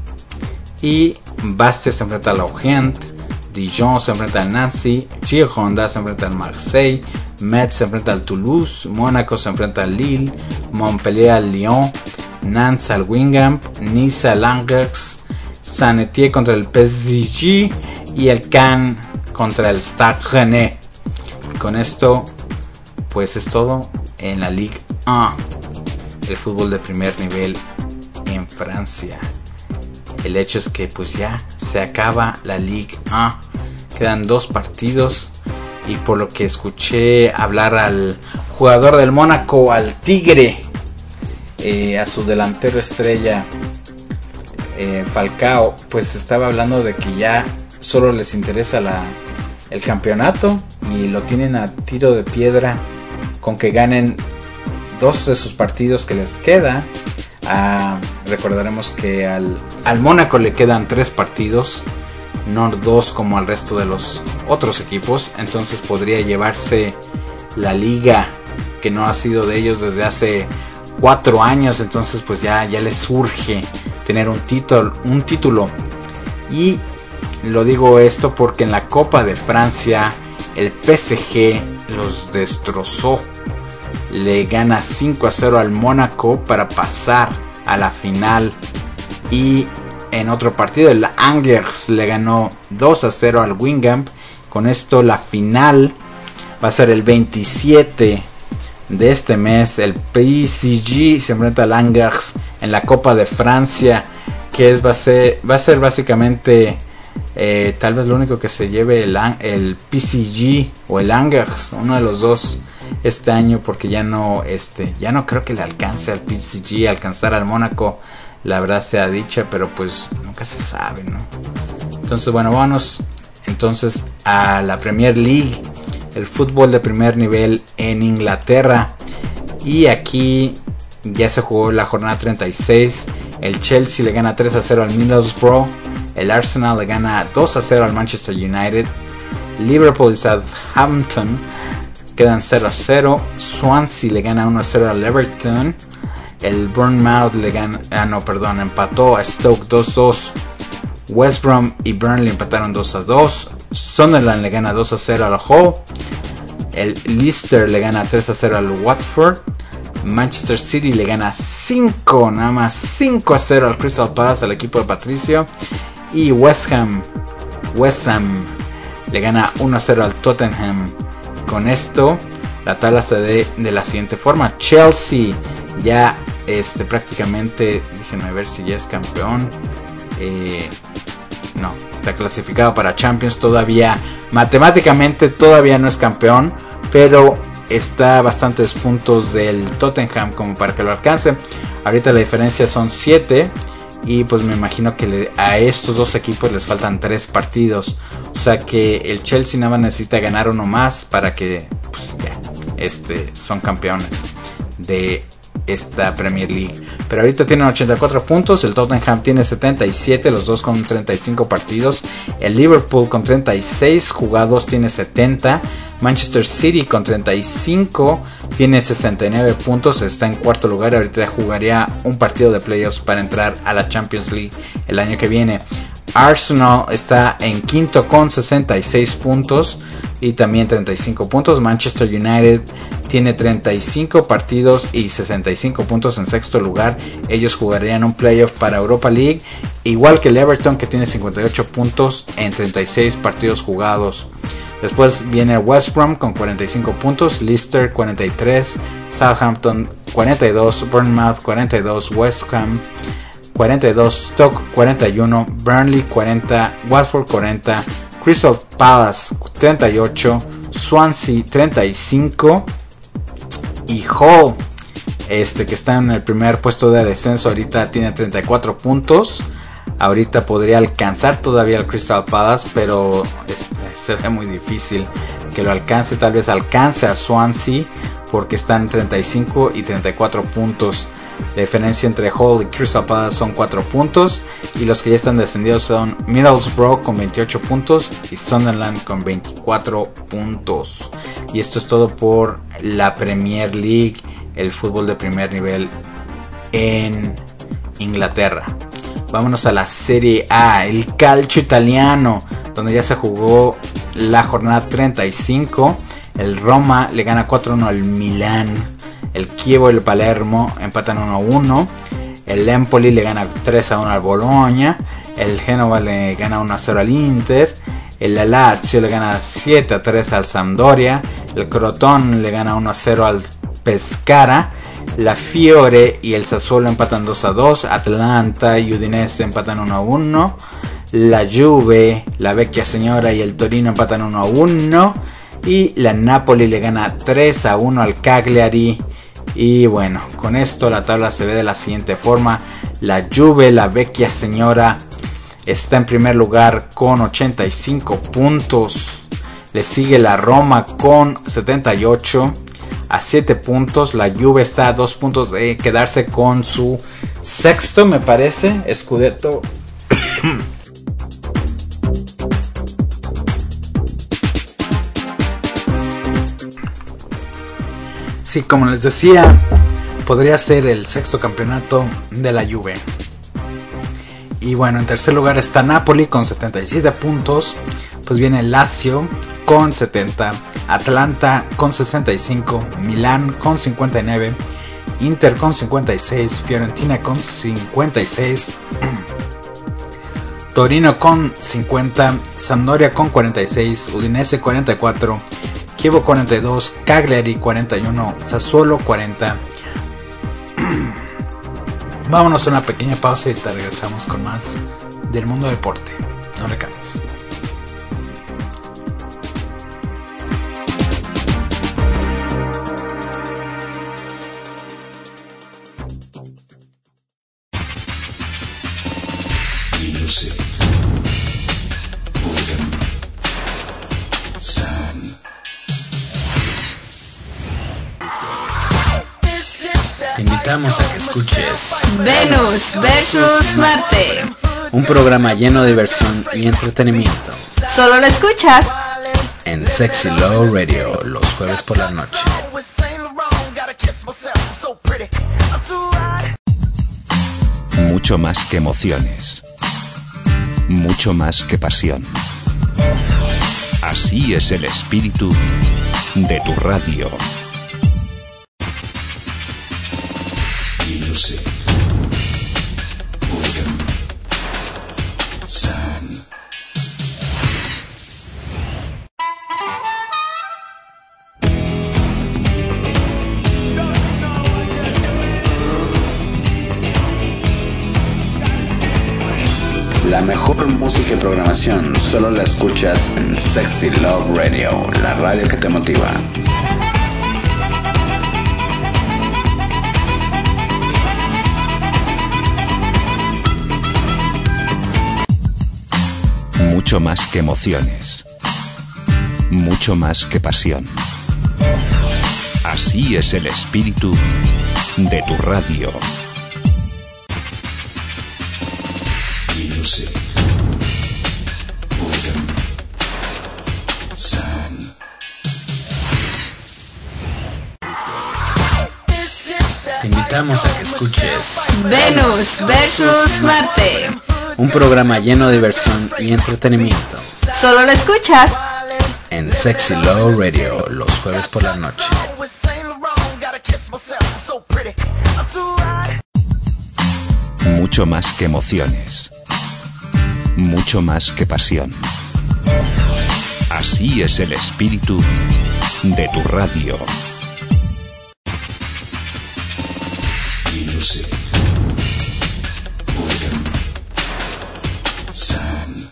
Y Bastia se enfrenta a Lorient, Dijon se enfrenta al Nancy, Girondins se enfrenta al Marseille, Metz se enfrenta al Toulouse, Mónaco se enfrenta al Lille, Montpellier al Lyon, Nantes al Guingamp, Nice al Angers, Saint-Étienne contra el P S G y el Caen contra el Stade Rennais. Con esto pues es todo en la Ligue uno, el fútbol de primer nivel en Francia. El hecho es que pues ya se acaba la Ligue uno, quedan dos partidos, y por lo que escuché hablar al jugador del Mónaco, al Tigre, eh, a su delantero estrella eh, Falcao, pues estaba hablando de que ya solo les interesa la, el campeonato, y lo tienen a tiro de piedra con que ganen dos de sus partidos que les queda. Ah, recordaremos que al, al Mónaco le quedan tres partidos, no dos como al resto de los otros equipos, entonces podría llevarse la liga, que no ha sido de ellos desde hace cuatro años. Entonces pues ya, ya les surge tener un título, un título. Y lo digo esto porque en la Copa de Francia el P S G los destrozó. Le gana cinco a cero al Mónaco para pasar a la final. Y en otro partido el Angers le ganó dos a cero al Guingamp. Con esto la final va a ser el veintisiete de este mes. El P S G se enfrenta al Angers en la Copa de Francia, que es, va, a ser, va a ser básicamente eh, tal vez lo único que se lleve el, el P S G o el Angers, uno de los dos este año, porque ya no este ya no creo que le alcance al P S G alcanzar al Mónaco, la verdad sea dicha, pero pues nunca se sabe, ¿no? Entonces bueno, vámonos entonces a la Premier League, el fútbol de primer nivel en Inglaterra. Y aquí ya se jugó la jornada treinta y seis. El Chelsea le gana tres a cero al Middlesbrough. El Arsenal le gana dos a cero al Manchester United. Liverpool y Southampton quedan cero a cero. Swansea le gana uno a cero al Everton. El Bournemouth le gana, ah no, perdón, empató a Stoke dos a dos. West Brom y Burnley empataron dos a dos. Sunderland le gana dos a cero al Hull. El Leicester le gana tres a cero al Watford. Manchester City le gana cinco, nada más cinco a cero al Crystal Palace, al equipo de Patricio. Y West Ham, West Ham le gana uno a cero al Tottenham. Con esto la tabla se ve de la siguiente forma. Chelsea ya este, prácticamente, déjenme ver si ya es campeón. Eh, no, está clasificado para Champions. Todavía, matemáticamente todavía no es campeón, pero está a bastantes puntos del Tottenham como para que lo alcance. Ahorita la diferencia son siete y pues me imagino que le, a estos dos equipos les faltan tres partidos, o sea que el Chelsea nada más necesita ganar uno más para que pues ya este son campeones de esta Premier League. Pero ahorita tienen ochenta y cuatro puntos, el Tottenham tiene setenta y siete, los dos con treinta y cinco partidos, el Liverpool con treinta y seis jugados tiene setenta, Manchester City con treinta y cinco tiene sesenta y nueve puntos, está en cuarto lugar, ahorita jugaría un partido de playoffs para entrar a la Champions League el año que viene. Arsenal está en quinto con sesenta y seis puntos y también treinta y cinco puntos. Manchester United tiene treinta y cinco partidos y sesenta y cinco puntos en sexto lugar. Ellos jugarían un playoff para Europa League, igual que el Everton, que tiene cincuenta y ocho puntos en treinta y seis partidos jugados. Después viene West Brom con cuarenta y cinco puntos, Leicester cuarenta y tres, Southampton cuarenta y dos, Bournemouth cuarenta y dos, West Ham cuarenta y dos, Stoke cuarenta y uno, Burnley cuarenta, Watford cuarenta, Crystal Palace treinta y ocho, Swansea treinta y cinco y Hull, este que está en el primer puesto de descenso, ahorita tiene treinta y cuatro puntos. Ahorita podría alcanzar todavía el Crystal Palace, pero este, se ve muy difícil que lo alcance. Tal vez alcance a Swansea porque están en treinta y cinco y treinta y cuatro puntos. La diferencia entre Hull y Crystal Palace son cuatro puntos. Y los que ya están descendidos son Middlesbrough con veintiocho puntos y Sunderland con veinticuatro puntos. Y esto es todo por la Premier League, el fútbol de primer nivel en Inglaterra. Vámonos a la Serie A, el calcio italiano, donde ya se jugó la jornada treinta y cinco. El Roma le gana cuatro a uno al Milán. El Chievo y el Palermo empatan uno a uno. El Empoli le gana tres a uno al Bologna. El Génova le gana uno a cero al Inter. El Lazio le gana siete a tres al Sampdoria. El Crotone le gana uno a cero al Pescara. La Fiore y el Sassuolo empatan dos a dos. Atlanta y Udinese empatan uno a uno. La Juve, la Vecchia Señora y el Torino empatan uno a uno. Y la Napoli le gana tres a uno al Cagliari. Y bueno, con esto la tabla se ve de la siguiente forma. La Juve, la Vecchia Señora, está en primer lugar con ochenta y cinco puntos. Le sigue la Roma con setenta y ocho. A siete puntos, la Juve está a dos puntos de quedarse con su sexto, me parece, Scudetto. Sí, como les decía, podría ser el sexto campeonato de la Juve. Y bueno, en tercer lugar está Napoli con setenta y siete puntos. Pues viene Lazio con setenta, Atlanta con sesenta y cinco, Milán con cincuenta y nueve, Inter con cincuenta y seis, Fiorentina con cincuenta y seis, Torino con cincuenta, Sampdoria con cuarenta y seis, Udinese cuarenta y cuatro, Chievo cuarenta y dos, Cagliari cuarenta y uno, Sassuolo cuarenta. Vámonos a una pequeña pausa y te regresamos con más del mundo deporte. No le cambies. Te invitamos a que escuches Venus versus Marte. Un programa lleno de diversión y entretenimiento. Solo lo escuchas en Sexy Low Radio los jueves por la noche. Mucho más que emociones. Mucho más que pasión. Así es el espíritu de tu radio. Music. Rhythm. Sound. La mejor música y programación solo la escuchas en Sexy Love Radio, la radio que te motiva. Mucho más que emociones. Mucho más que pasión. Así es el espíritu de tu radio. Music. Rhythm. Sound. Te invitamos a que escuches Venus versus Marte. un programa lleno de diversión y entretenimiento Solo lo escuchas en Sexy Love Radio los jueves por la noche. Mucho más que emociones. Mucho más que pasión. Así es el espíritu de tu radio. Music. Rhythm. Sound.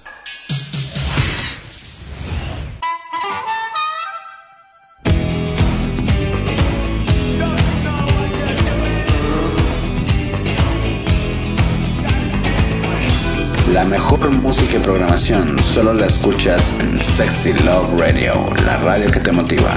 La mejor música y programación solo la escuchas en Sexy Love Radio, la radio que te motiva.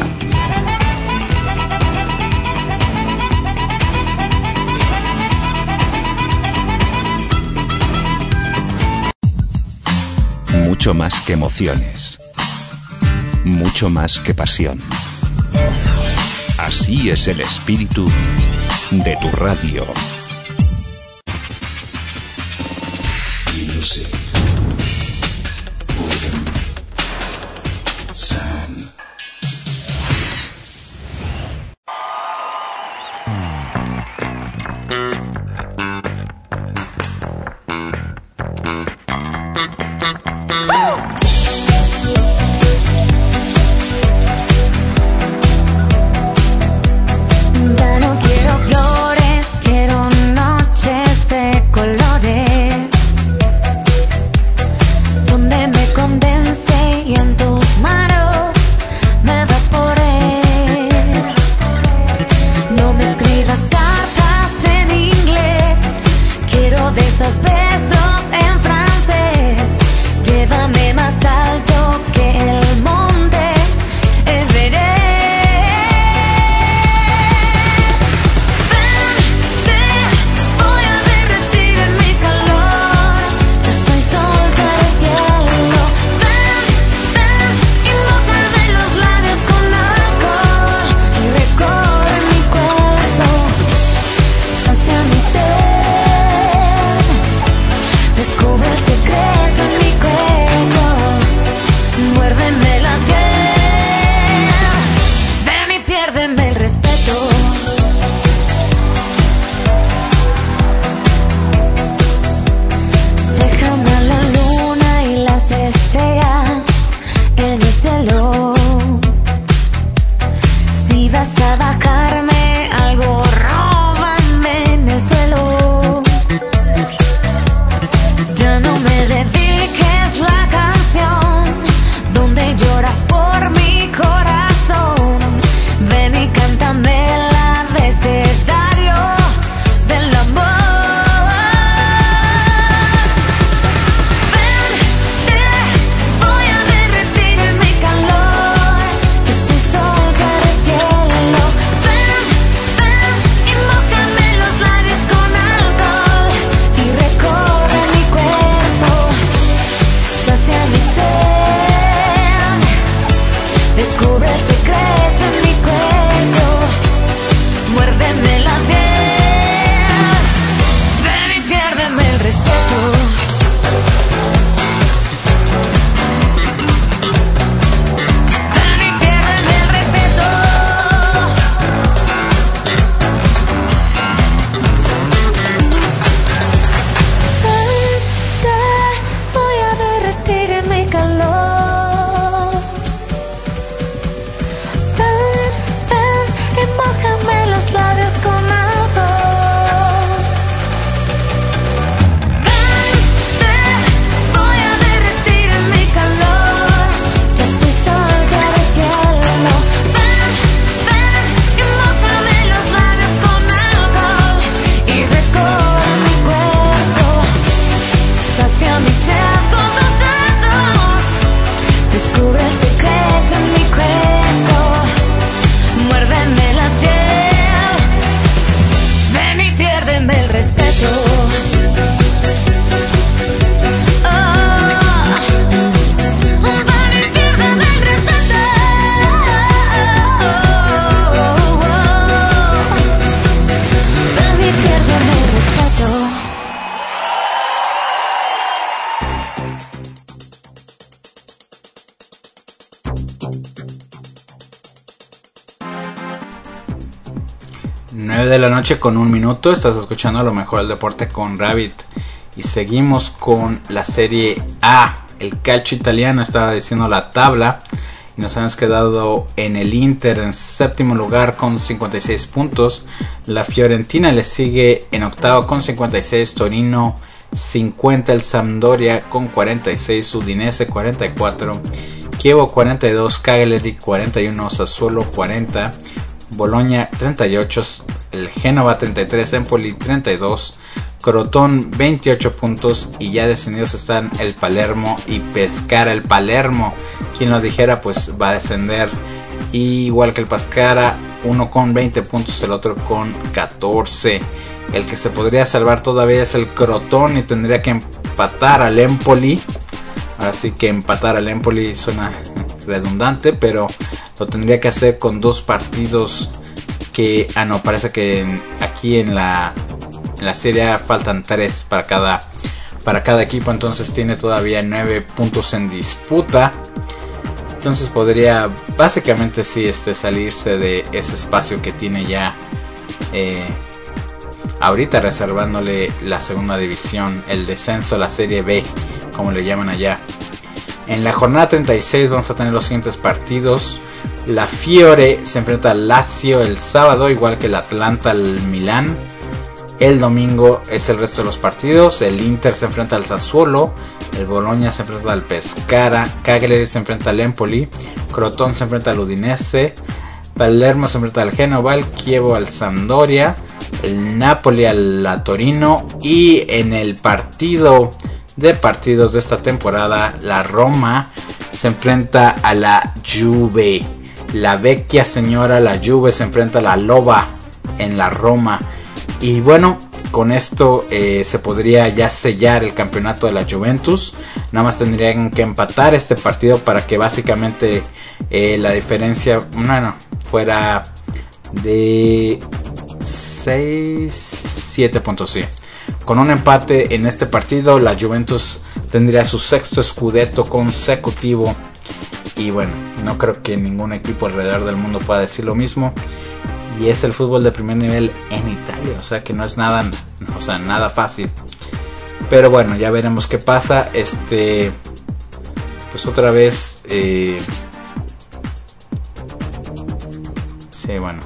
Mucho más que emociones. Mucho más que pasión. Así es el espíritu de tu radio. Music. Rhythm. Sound. Ya no quiero flores, quiero noches de colores. nueve de la noche con un minuto. Estás escuchando lo mejor del deporte con Rabbit. Y seguimos con la Serie A. El calcio italiano, estaba diciendo la tabla. Y nos hemos quedado en el Inter en séptimo lugar con cincuenta y seis puntos. La Fiorentina le sigue en octavo con cincuenta y seis. Torino cincuenta. El Sampdoria con cuarenta y seis. Udinese cuarenta y cuatro. Chievo cuarenta y dos. Cagliari cuarenta y uno. Sassuolo cuarenta. Bologna treinta y ocho. El Génova treinta y tres. Empoli treinta y dos. Crotón veintiocho puntos. Y ya descendidos están el Palermo y Pescara. El Palermo, quien lo dijera, pues va a descender, y igual que el Pescara, uno con veinte puntos, el otro con catorce. El que se podría salvar todavía es el Crotón y tendría que empatar al Empoli. Así que empatar al Empoli suena redundante, pero lo tendría que hacer con dos partidos que... Ah, no, parece que en, aquí en la, en la Serie A faltan tres para cada, para cada equipo. Entonces tiene todavía nueve puntos en disputa. Entonces podría básicamente sí este, salirse de ese espacio que tiene ya eh, ahorita, reservándole la segunda división, el descenso, la Serie B, como le llaman allá. En la jornada treinta y seis vamos a tener los siguientes partidos. La Fiore se enfrenta al Lazio el sábado, igual que el Atlanta al Milán. El domingo es el resto de los partidos. El Inter se enfrenta al Sassuolo. El Bologna se enfrenta al Pescara. Cagliari se enfrenta al Empoli. Crotón se enfrenta al Udinese. Palermo se enfrenta al Génova. El Chievo al Sampdoria. El Napoli al Torino. Y en el partido de partidos de esta temporada, la Roma se enfrenta a la Juve. La vecchia señora, la Juve, se enfrenta a la Loba en la Roma. Y bueno, con esto eh, se podría ya sellar el campeonato de la Juventus. Nada más tendrían que empatar este partido para que básicamente eh, la diferencia, bueno, fuera de seis, siete puntos, sí. Con un empate en este partido, la Juventus tendría su sexto scudetto consecutivo. Y bueno, no creo que ningún equipo alrededor del mundo pueda decir lo mismo. Y es el fútbol de primer nivel en Italia, o sea que no es nada, o sea, nada fácil. Pero bueno, ya veremos qué pasa. Este, pues otra vez, eh, sí, bueno,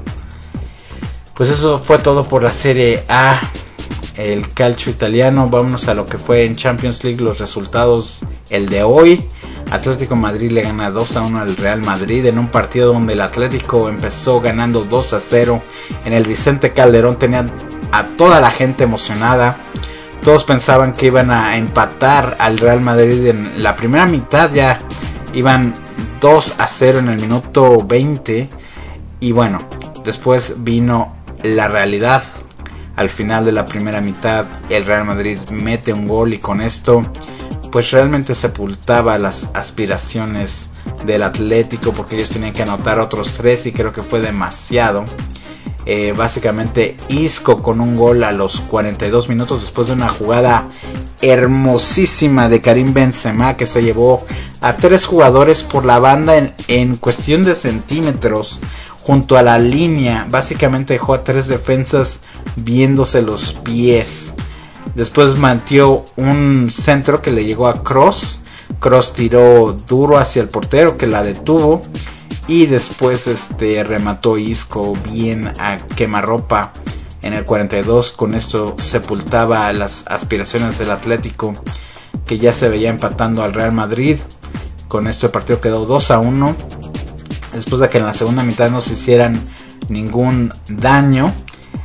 pues eso fue todo por la Serie A, el calcio italiano. Vámonos a lo que fue en Champions League, los resultados el de hoy. Atlético Madrid le gana dos a uno al Real Madrid en un partido donde el Atlético empezó ganando dos a cero. En el Vicente Calderón tenían a toda la gente emocionada. Todos pensaban que iban a empatar al Real Madrid en la primera mitad. Ya iban dos a cero en el minuto veinte. Y bueno, después vino la realidad. Al final de la primera mitad, el Real Madrid mete un gol y con esto pues realmente sepultaba las aspiraciones del Atlético, porque ellos tenían que anotar otros tres y creo que fue demasiado. Eh, básicamente Isco con un gol a los cuarenta y dos minutos después de una jugada hermosísima de Karim Benzema, que se llevó a tres jugadores por la banda en, en cuestión de centímetros junto a la línea. Básicamente dejó a tres defensas viéndose los pies. Después mantió un centro que le llegó a Kroos. Kroos tiró duro hacia el portero, que la detuvo. Y después este remató Isco bien a quemarropa en el cuarenta y dos. Con esto sepultaba las aspiraciones del Atlético, que ya se veía empatando al Real Madrid. Con esto el partido quedó dos a uno. Después de que en la segunda mitad no se hicieran ningún daño.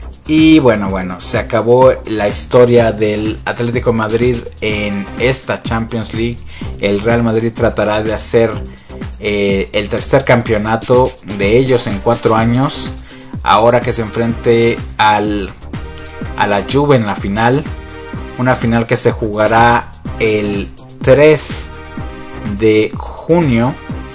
Y bueno, bueno, se acabó la historia del Atlético de Madrid en esta Champions League. El Real Madrid tratará de hacer eh, el tercer campeonato de ellos en cuatro años. Ahora que se enfrente al, a la Juve en la final. Una final que se jugará el tres de junio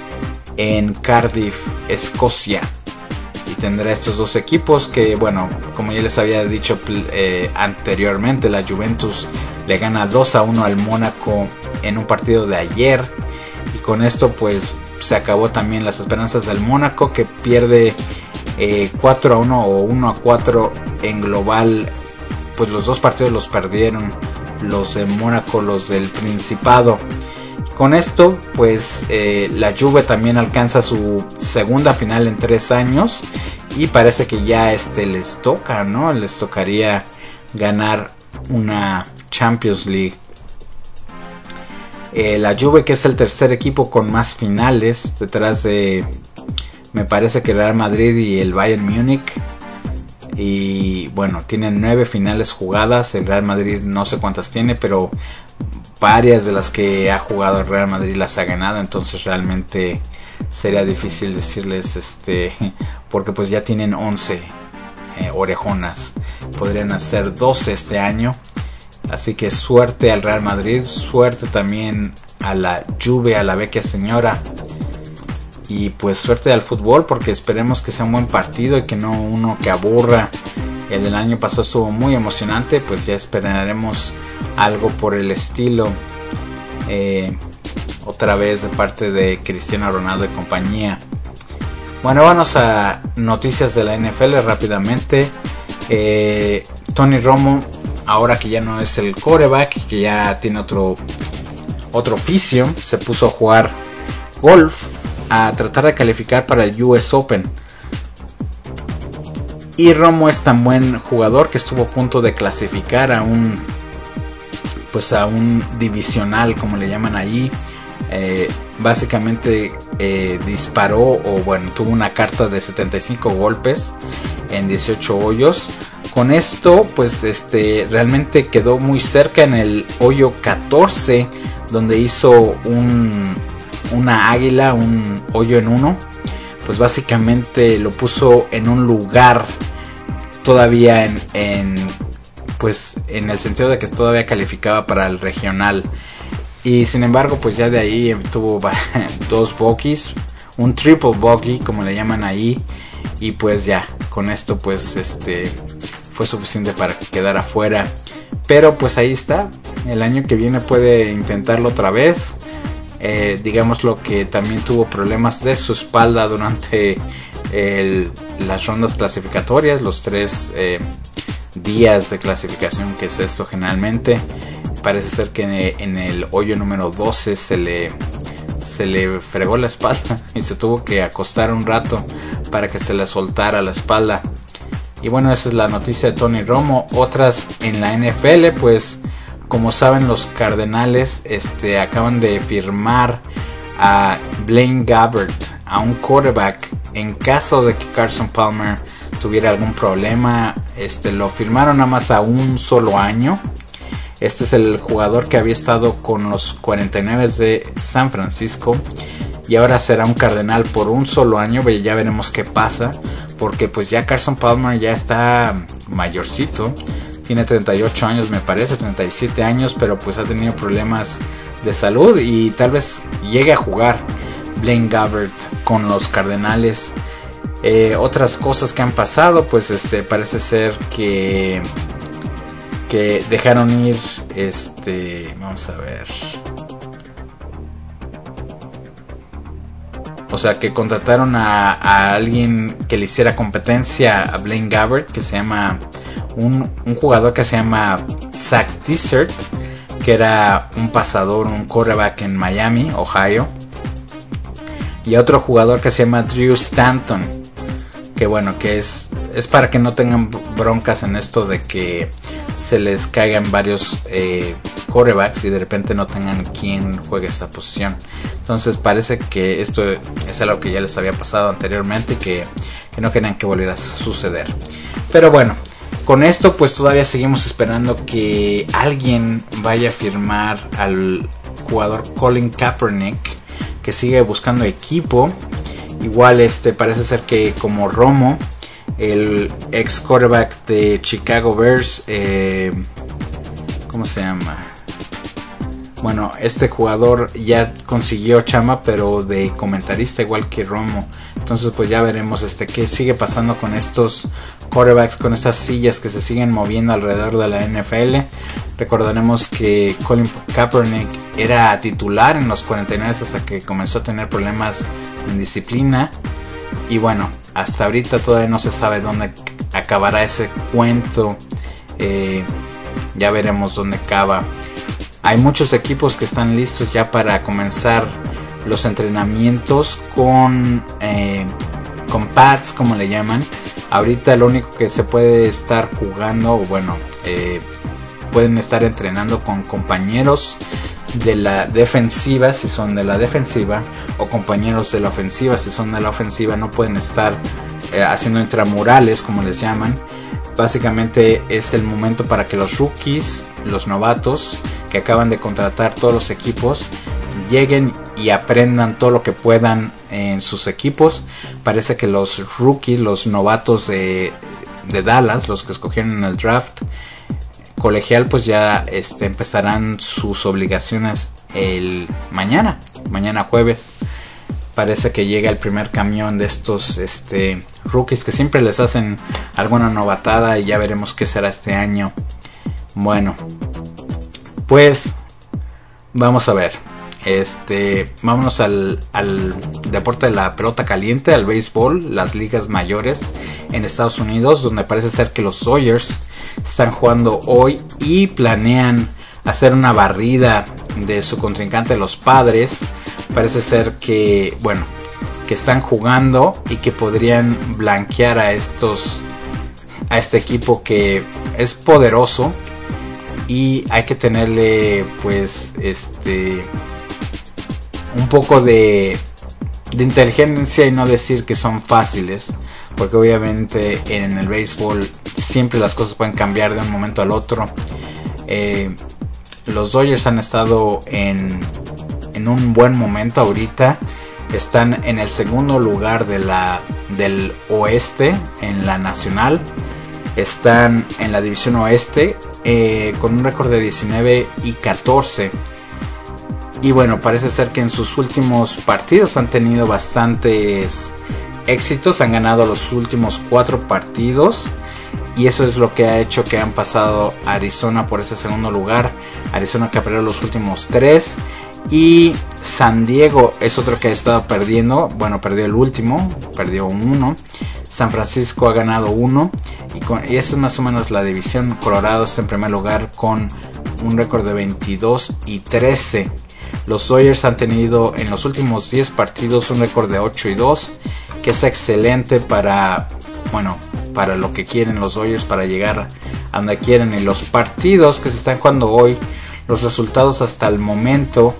en Cardiff, Escocia. Y tendrá estos dos equipos que, bueno, como ya les había dicho eh, anteriormente, la Juventus le gana dos a uno al Mónaco en un partido de ayer. Y con esto pues se acabó también las esperanzas del Mónaco, que pierde eh, cuatro a uno o uno a cuatro en global. Pues los dos partidos los perdieron los de Mónaco, los del Principado. Con esto pues eh, la Juve también alcanza su segunda final en tres años y parece que ya este les toca, ¿no? Les tocaría ganar una Champions League. Eh, la Juve, que es el tercer equipo con más finales, detrás de, me parece que el Real Madrid y el Bayern Múnich. Y bueno, tienen nueve finales jugadas. El Real Madrid no sé cuántas tiene, pero varias de las que ha jugado el Real Madrid las ha ganado. Entonces realmente sería difícil decirles, este, porque pues ya tienen once eh, orejonas. Podrían hacer doce este año. Así que suerte al Real Madrid, suerte también a la Juve, a la vecchia señora. Y pues suerte al fútbol, porque esperemos que sea un buen partido y que no uno que aburra. El del año pasado estuvo muy emocionante, pues ya esperaremos algo por el estilo. Eh, otra vez de parte de Cristiano Ronaldo y compañía. Bueno, vamos a noticias de la N F L rápidamente. Eh, Tony Romo, ahora que ya no es el quarterback, que ya tiene otro, otro oficio, se puso a jugar golf, a tratar de calificar para el U S Open. Y Romo es tan buen jugador que estuvo a punto de clasificar a un, pues a un divisional, como le llaman ahí. Eh, básicamente eh, disparó, o bueno, tuvo una carta de setenta y cinco golpes en dieciocho hoyos. Con esto pues este realmente quedó muy cerca en el hoyo catorce, donde hizo un, una águila, un hoyo en uno. Pues básicamente lo puso en un lugar todavía en, en pues en el sentido de que todavía calificaba para el regional. Y sin embargo pues ya de ahí tuvo dos bogeys, un triple bogey como le llaman ahí. Y pues ya con esto pues este fue suficiente para que quedara fuera. Pero pues ahí está, el año que viene puede intentarlo otra vez. Eh, digamos lo que también tuvo problemas de su espalda durante el, las rondas clasificatorias, los tres eh, días de clasificación que es esto generalmente. Parece ser que en, en el hoyo número doce se le, se le fregó la espalda y se tuvo que acostar un rato para que se le soltara la espalda. Y bueno, esa es la noticia de Tony Romo. Otras en la N F L, pues como saben, los Cardenales este, acaban de firmar a Blaine Gabbert, a un quarterback. En caso de que Carson Palmer tuviera algún problema, este, lo firmaron nada más a un solo año. Este es el jugador que había estado con los cuarenta y nueve de San Francisco y ahora será un Cardenal por un solo año. Ya veremos qué pasa, porque pues ya Carson Palmer ya está mayorcito. Tiene treinta y ocho años, me parece, treinta y siete años, pero pues ha tenido problemas de salud y tal vez llegue a jugar Blaine Gabbert con los Cardenales. Eh, otras cosas que han pasado, pues este parece ser que que dejaron ir, este, vamos a ver, o sea que contrataron a, a alguien que le hiciera competencia a Blaine Gabbert, que se llama Un, un jugador que se llama Zach Dissert, que era un pasador, un quarterback en Miami, Ohio. Y otro jugador que se llama Drew Stanton, que bueno, que es, es para que no tengan broncas en esto de que se les caigan varios eh, quarterbacks y de repente no tengan quien juegue esa posición. Entonces parece que esto es algo que ya les había pasado anteriormente y que, que no querían que volviera a suceder. Pero bueno, con esto pues todavía seguimos esperando que alguien vaya a firmar al jugador Colin Kaepernick, que sigue buscando equipo. Igual este parece ser que como Romo, el ex quarterback de Chicago Bears, eh, ¿cómo se llama? Bueno, este jugador ya consiguió chamba, pero de comentarista igual que Romo. Entonces pues ya veremos este qué sigue pasando con estos quarterbacks, con estas sillas que se siguen moviendo alrededor de la N F L. Recordaremos que Colin Kaepernick era titular en los cuarenta y nueve hasta que comenzó a tener problemas en disciplina. Y bueno, hasta ahorita todavía no se sabe dónde acabará ese cuento. Eh, ya veremos dónde acaba. Hay muchos equipos que están listos ya para comenzar los entrenamientos con, eh, con pads, como le llaman. Ahorita lo único que se puede estar jugando, bueno, eh, pueden estar entrenando con compañeros de la defensiva si son de la defensiva, o compañeros de la ofensiva si son de la ofensiva. No pueden estar eh, haciendo intramurales, como les llaman. Básicamente es el momento para que los rookies, los novatos que acaban de contratar todos los equipos, lleguen y aprendan todo lo que puedan en sus equipos. Parece que los rookies, los novatos de, de Dallas, los que escogieron en el draft colegial, pues ya este, empezarán sus obligaciones el mañana, mañana jueves. Parece que llega el primer camión de estos este, rookies que siempre les hacen alguna novatada, y ya veremos qué será este año. Bueno, pues vamos a ver. Este, vámonos al, al deporte de la pelota caliente, al béisbol, las ligas mayores en Estados Unidos, donde parece ser que los Dodgers están jugando hoy y planean hacer una barrida de su contrincante, los Padres. Parece ser que, bueno, que están jugando y que podrían blanquear a estos, a este equipo que es poderoso, y hay que tenerle, pues, este, un poco de, de inteligencia y no decir que son fáciles, porque obviamente en el béisbol siempre las cosas pueden cambiar de un momento al otro. Eh, los Dodgers han estado en, en un buen momento ahorita. Están en el segundo lugar de la, del oeste en la nacional. Están en la división oeste eh, con un récord de diecinueve y catorce. Y bueno, parece ser que en sus últimos partidos han tenido bastantes éxitos. Han ganado los últimos cuatro partidos, y eso es lo que ha hecho que han pasado a Arizona por ese segundo lugar. Arizona que ha perdido los últimos tres, y San Diego es otro que ha estado perdiendo. Bueno, perdió el último, perdió uno. San Francisco ha ganado uno, y, con, y esa es más o menos la división. Colorado está en primer lugar con un récord de veintidós y trece. Los Dodgers han tenido en los últimos diez partidos un récord de ocho y dos, que es excelente para, bueno, para lo que quieren los Dodgers, para llegar a donde quieren. Y los partidos que se están jugando hoy, los resultados hasta el momento: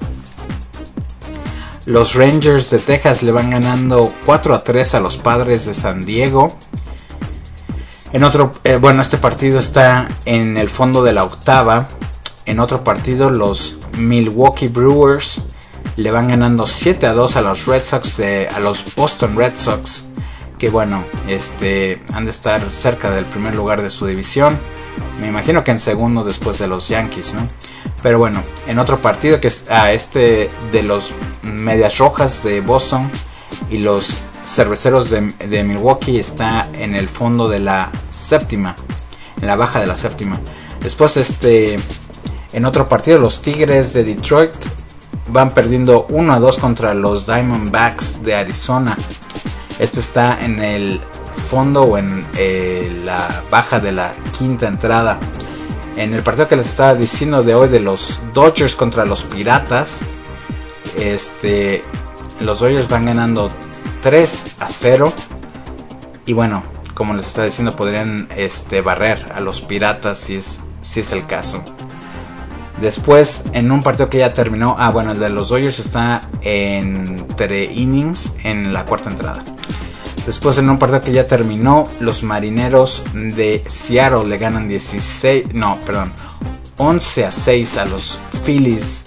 los Rangers de Texas le van ganando cuatro a tres a los Padres de San Diego. En otro, eh, bueno, este partido está en el fondo de la octava. En otro partido, los Milwaukee Brewers le van ganando siete a dos a los Red Sox de, a los Boston Red Sox, que bueno, este han de estar cerca del primer lugar de su división. Me imagino que en segundo después de los Yankees, ¿no? Pero bueno, en otro partido que es a ah, este de los Medias Rojas de Boston y los Cerveceros de, de Milwaukee, está en el fondo de la séptima, en la baja de la séptima. Después este en otro partido, los Tigres de Detroit van perdiendo uno a dos contra los Diamondbacks de Arizona. Este está en el fondo o en eh, la baja de la quinta entrada. En el partido que les estaba diciendo de hoy, de los Dodgers contra los Piratas, este, los Dodgers van ganando tres a cero. Y bueno, como les estaba diciendo, podrían este, barrer a los Piratas si es, si es el caso. Después, en un partido que ya terminó, ah bueno, el de los Dodgers está entre innings en la cuarta entrada. Después, en un partido que ya terminó, los Marineros de Seattle le ganan dieciséis, no, perdón, once a seis a los Phillies.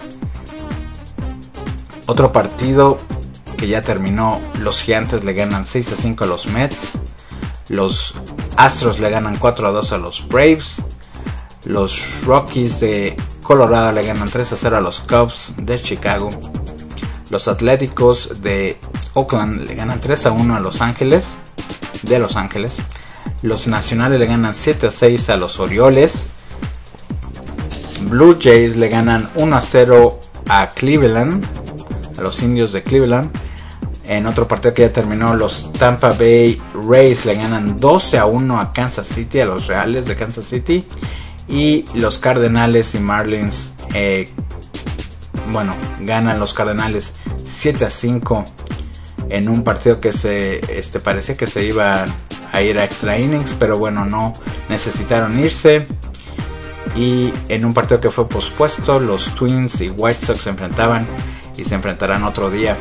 Otro partido que ya terminó, los Gigantes le ganan seis a cinco a los Mets. Los Astros le ganan cuatro a dos a los Braves. Los Rockies de Colorado le ganan tres a cero a los Cubs de Chicago. Los Atléticos de Oakland le ganan tres a uno a Los Ángeles de Los Ángeles. Los Nacionales le ganan siete a seis a los Orioles. Blue Jays le ganan uno a cero a Cleveland, a los Indios de Cleveland. En otro partido que ya terminó, los Tampa Bay Rays le ganan doce a uno a Kansas City, a los Reales de Kansas City. Y los Cardenales y Marlins, eh, bueno, ganan los Cardenales siete a cinco en un partido que se este, parecía que se iba a ir a extra innings, pero bueno, no necesitaron irse. Y en un partido que fue pospuesto, los Twins y White Sox se enfrentaban y se enfrentarán otro día.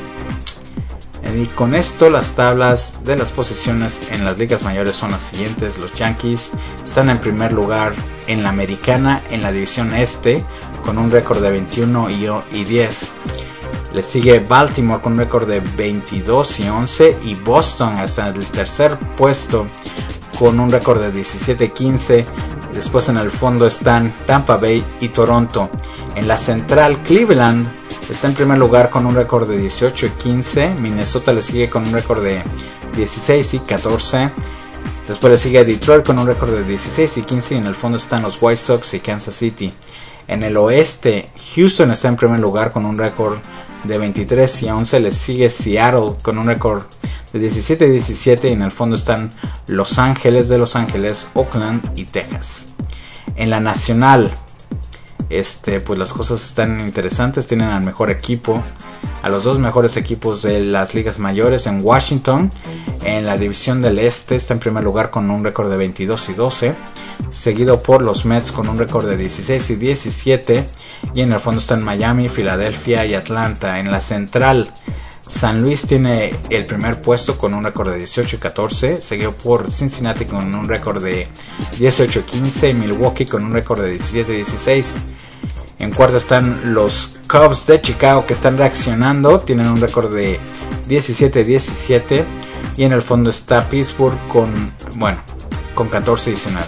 Y con esto las tablas de las posiciones en las ligas mayores son las siguientes. Los Yankees están en primer lugar en la americana en la división este con un récord de veintiuno y diez. Le sigue Baltimore con un récord de veintidós y once y Boston hasta el tercer puesto con un récord de diecisiete y quince. Después en el fondo están Tampa Bay y Toronto. En la central, Cleveland está en primer lugar con un récord de dieciocho y quince. Minnesota le sigue con un récord de dieciséis y catorce. Después le sigue Detroit con un récord de dieciséis y quince. Y en el fondo están los White Sox y Kansas City. En el oeste, Houston está en primer lugar con un récord de veintitrés y once. Le sigue Seattle con un récord de diecisiete y diecisiete. Y en el fondo están Los Ángeles de Los Ángeles, Oakland y Texas. En la nacional, Este, pues las cosas están interesantes. Tienen al mejor equipo, a los dos mejores equipos de las ligas mayores. En Washington, en la división del este, está en primer lugar con un récord de veintidós y doce, seguido por los Mets con un récord de dieciséis y diecisiete. Y en el fondo están Miami, Filadelfia y Atlanta. En la central, San Luis tiene el primer puesto con un récord de dieciocho y catorce, seguido por Cincinnati con un récord de dieciocho y quince y Milwaukee con un récord de diecisiete y dieciséis. En cuarto están los Cubs de Chicago, que están reaccionando, tienen un récord de diecisiete y diecisiete. Y en el fondo está Pittsburgh con, bueno, con catorce y diecinueve.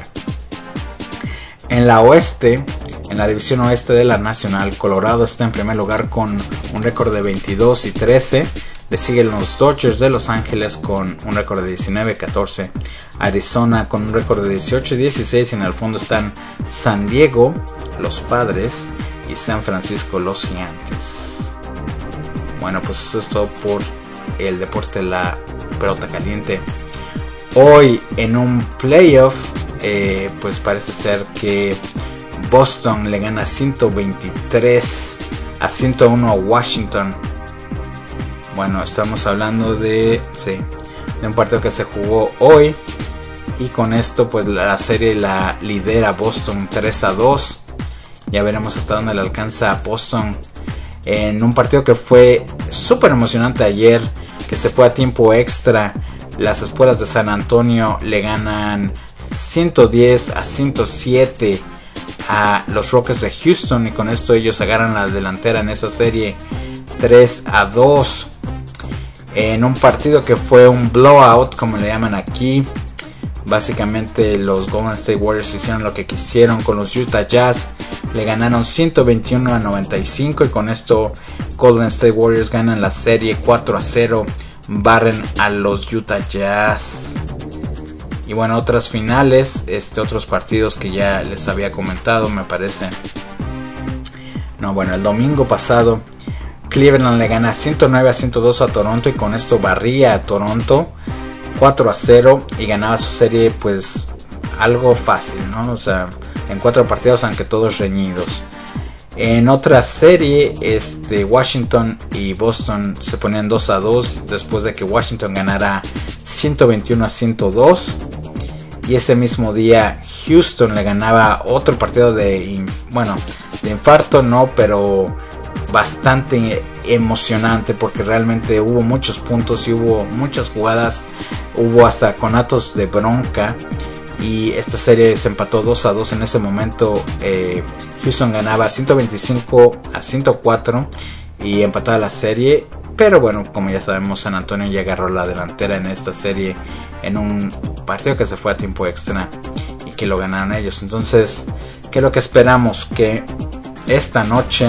En la oeste, en la división oeste de la nacional, Colorado está en primer lugar con un récord de veintidós y trece. Le siguen los Dodgers de Los Ángeles con un récord de diecinueve y catorce. Arizona con un récord de dieciocho y dieciséis. Y en el fondo están San Diego, los Padres, y San Francisco, los Gigantes. Bueno, pues eso es todo por el deporte de la pelota caliente. Hoy en un playoff, eh, pues parece ser que Boston le gana ciento veintitrés a ciento uno a Washington. Bueno, estamos hablando de, sí, de un partido que se jugó hoy. Y con esto pues la serie la lidera Boston tres a dos. Ya veremos hasta dónde le alcanza a Boston. En un partido que fue súper emocionante ayer, que se fue a tiempo extra. Las Espuelas de San Antonio le ganan ciento diez a ciento siete a los Rockets de Houston. Y con esto ellos agarran la delantera en esa serie tres a dos. En un partido que fue un blowout, como le llaman aquí. Básicamente los Golden State Warriors hicieron lo que quisieron con los Utah Jazz. Le ganaron ciento veintiuno a noventa y cinco. Y con esto Golden State Warriors ganan la serie cuatro a cero. Barren a los Utah Jazz. Y bueno, otras finales, este, otros partidos que ya les había comentado, me parece. No, bueno, el domingo pasado Cleveland le gana ciento nueve a ciento dos a Toronto. Y con esto barría a Toronto cuatro a cero. Y ganaba su serie pues algo fácil, ¿no? O sea, en cuatro partidos, aunque todos reñidos. En otra serie, este, Washington y Boston se ponían dos a dos después de que Washington ganara ciento veintiuno a ciento dos. Y ese mismo día Houston le ganaba otro partido de, bueno, de infarto no, pero bastante emocionante, porque realmente hubo muchos puntos y hubo muchas jugadas, hubo hasta conatos de bronca. Y esta serie se empató dos a dos en ese momento. eh, Houston ganaba ciento veinticinco a ciento cuatro y empataba la serie. Pero bueno, como ya sabemos, San Antonio ya agarró la delantera en esta serie en un partido que se fue a tiempo extra y que lo ganaron ellos. Entonces, ¿qué es lo que esperamos? Que esta noche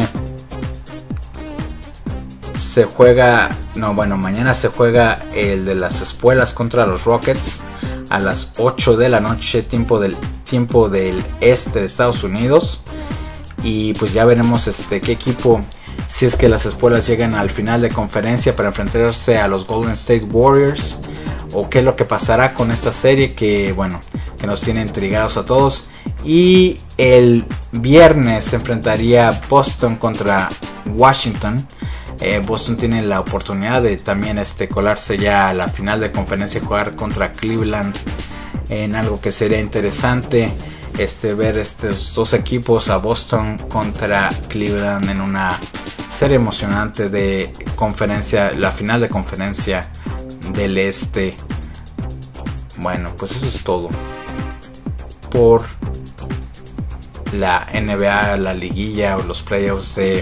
se juega, no, bueno, mañana se juega el de las Espuelas contra los Rockets a las ocho de la noche, tiempo del tiempo del este de Estados Unidos. Y pues ya veremos este qué equipo si es que las espuelas llegan al final de conferencia para enfrentarse a los Golden State Warriors, o qué es lo que pasará con esta serie que, bueno, que nos tiene intrigados a todos. Y el viernes se enfrentaría Boston contra Washington. eh, Boston tiene la oportunidad de también este, colarse ya a la final de conferencia y jugar contra Cleveland, en algo que sería interesante. Este, ver estos dos equipos, a Boston contra Cleveland, en una serie emocionante de conferencia, la final de conferencia del este. Bueno, pues eso es todo por la N B A, la liguilla o los playoffs de,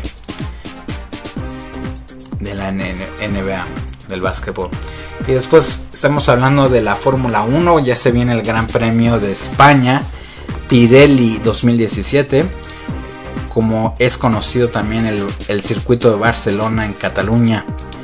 de la N B A, del básquetbol. Y después estamos hablando de la Fórmula uno, ya se viene el Gran Premio de España, Pirelli dos mil diecisiete, como es conocido también el, el circuito de Barcelona en Cataluña.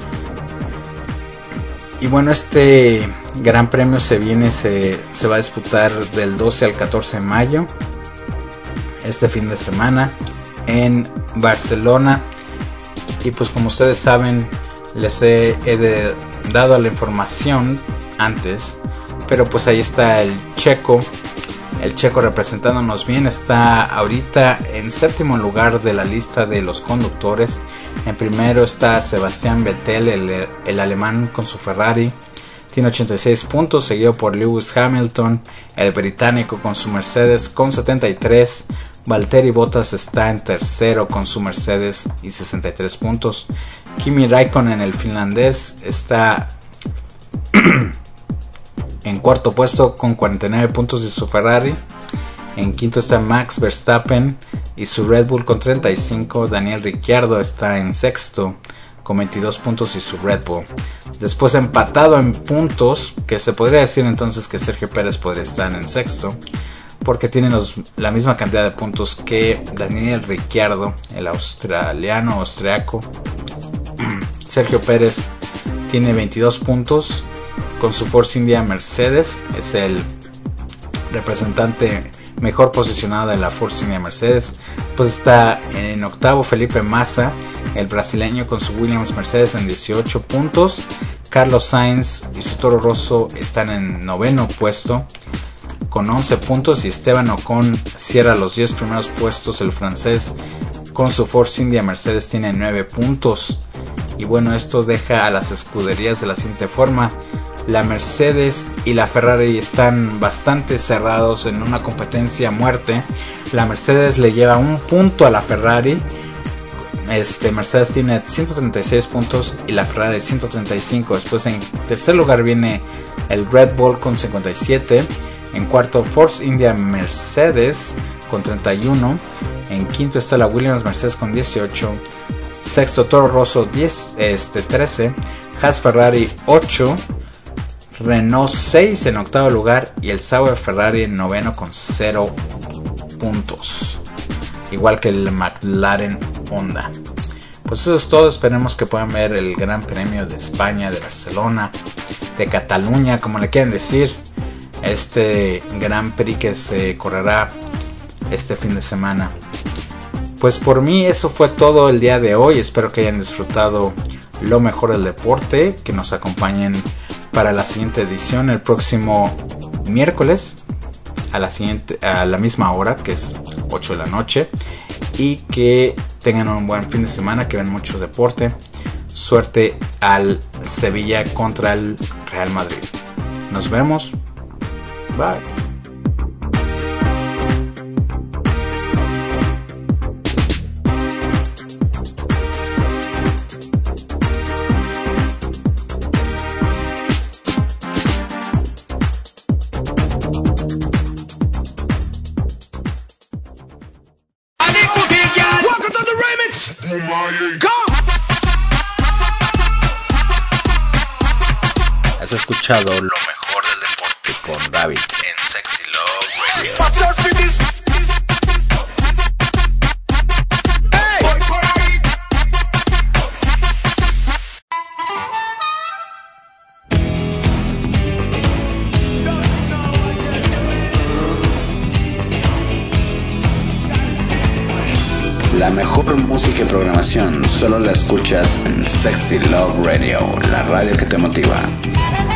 Y bueno, este Gran Premio se viene, se, se va a disputar del doce al catorce de mayo, este fin de semana en Barcelona. Y pues como ustedes saben, les he, he de, dado la información antes, pero pues ahí está el checo. El checo representándonos bien, está ahorita en séptimo lugar de la lista de los conductores. En primero está Sebastián Vettel, el, el alemán con su Ferrari, tiene ochenta y seis puntos, seguido por Lewis Hamilton, el británico con su Mercedes con setenta y tres. Valtteri Bottas está en tercero con su Mercedes y sesenta y tres puntos. Kimi Raikkonen, el finlandés, está en cuarto puesto con cuarenta y nueve puntos de su Ferrari. En quinto está Max Verstappen y su Red Bull con treinta y cinco. Daniel Ricciardo está en sexto con veintidós puntos y su Red Bull. Después empatado en puntos, que se podría decir entonces que Sergio Pérez podría estar en sexto, porque tienen los, la misma cantidad de puntos que Daniel Ricciardo, el australiano austriaco. Sergio Pérez tiene veintidós puntos con su Force India Mercedes, es el representante mejor posicionado de la Force India Mercedes. Pues está en octavo Felipe Massa, el brasileño, con su Williams Mercedes en dieciocho puntos. Carlos Sainz y su Toro Rosso están en noveno puesto con once puntos, y Esteban Ocon cierra los diez primeros puestos. El francés con su Force India Mercedes tiene nueve puntos. Y bueno, esto deja a las escuderías de la siguiente forma: la Mercedes y la Ferrari están bastante cerrados en una competencia a muerte. La Mercedes le lleva un punto a la Ferrari. Este, Mercedes tiene ciento treinta y seis puntos y la Ferrari ciento treinta y cinco. Después en tercer lugar viene el Red Bull con cincuenta y siete. En cuarto Force India Mercedes con treinta y uno. En quinto está la Williams Mercedes con dieciocho. Sexto Toro Rosso diez, este, trece. Haas Ferrari ocho. Renault seis en octavo lugar y el Sauber Ferrari en noveno con cero puntos, igual que el McLaren Honda. Pues eso es todo. Esperemos que puedan ver el Gran Premio de España, de Barcelona, de Cataluña, como le quieran decir, este Gran Prix que se correrá este fin de semana. Pues por mí eso fue todo el día de hoy. Espero que hayan disfrutado lo mejor del deporte, que nos acompañen para la siguiente edición el próximo miércoles a la siguiente a la misma hora, que es ocho de la noche, y que tengan un buen fin de semana, que vean mucho deporte. Suerte al Sevilla contra el Real Madrid. Nos vemos. Bye. Has escuchado lo mejor del deporte con David en Sexy Love Radio. La mejor música y programación solo la escuchas en Sexy Love Radio, la radio que te motiva.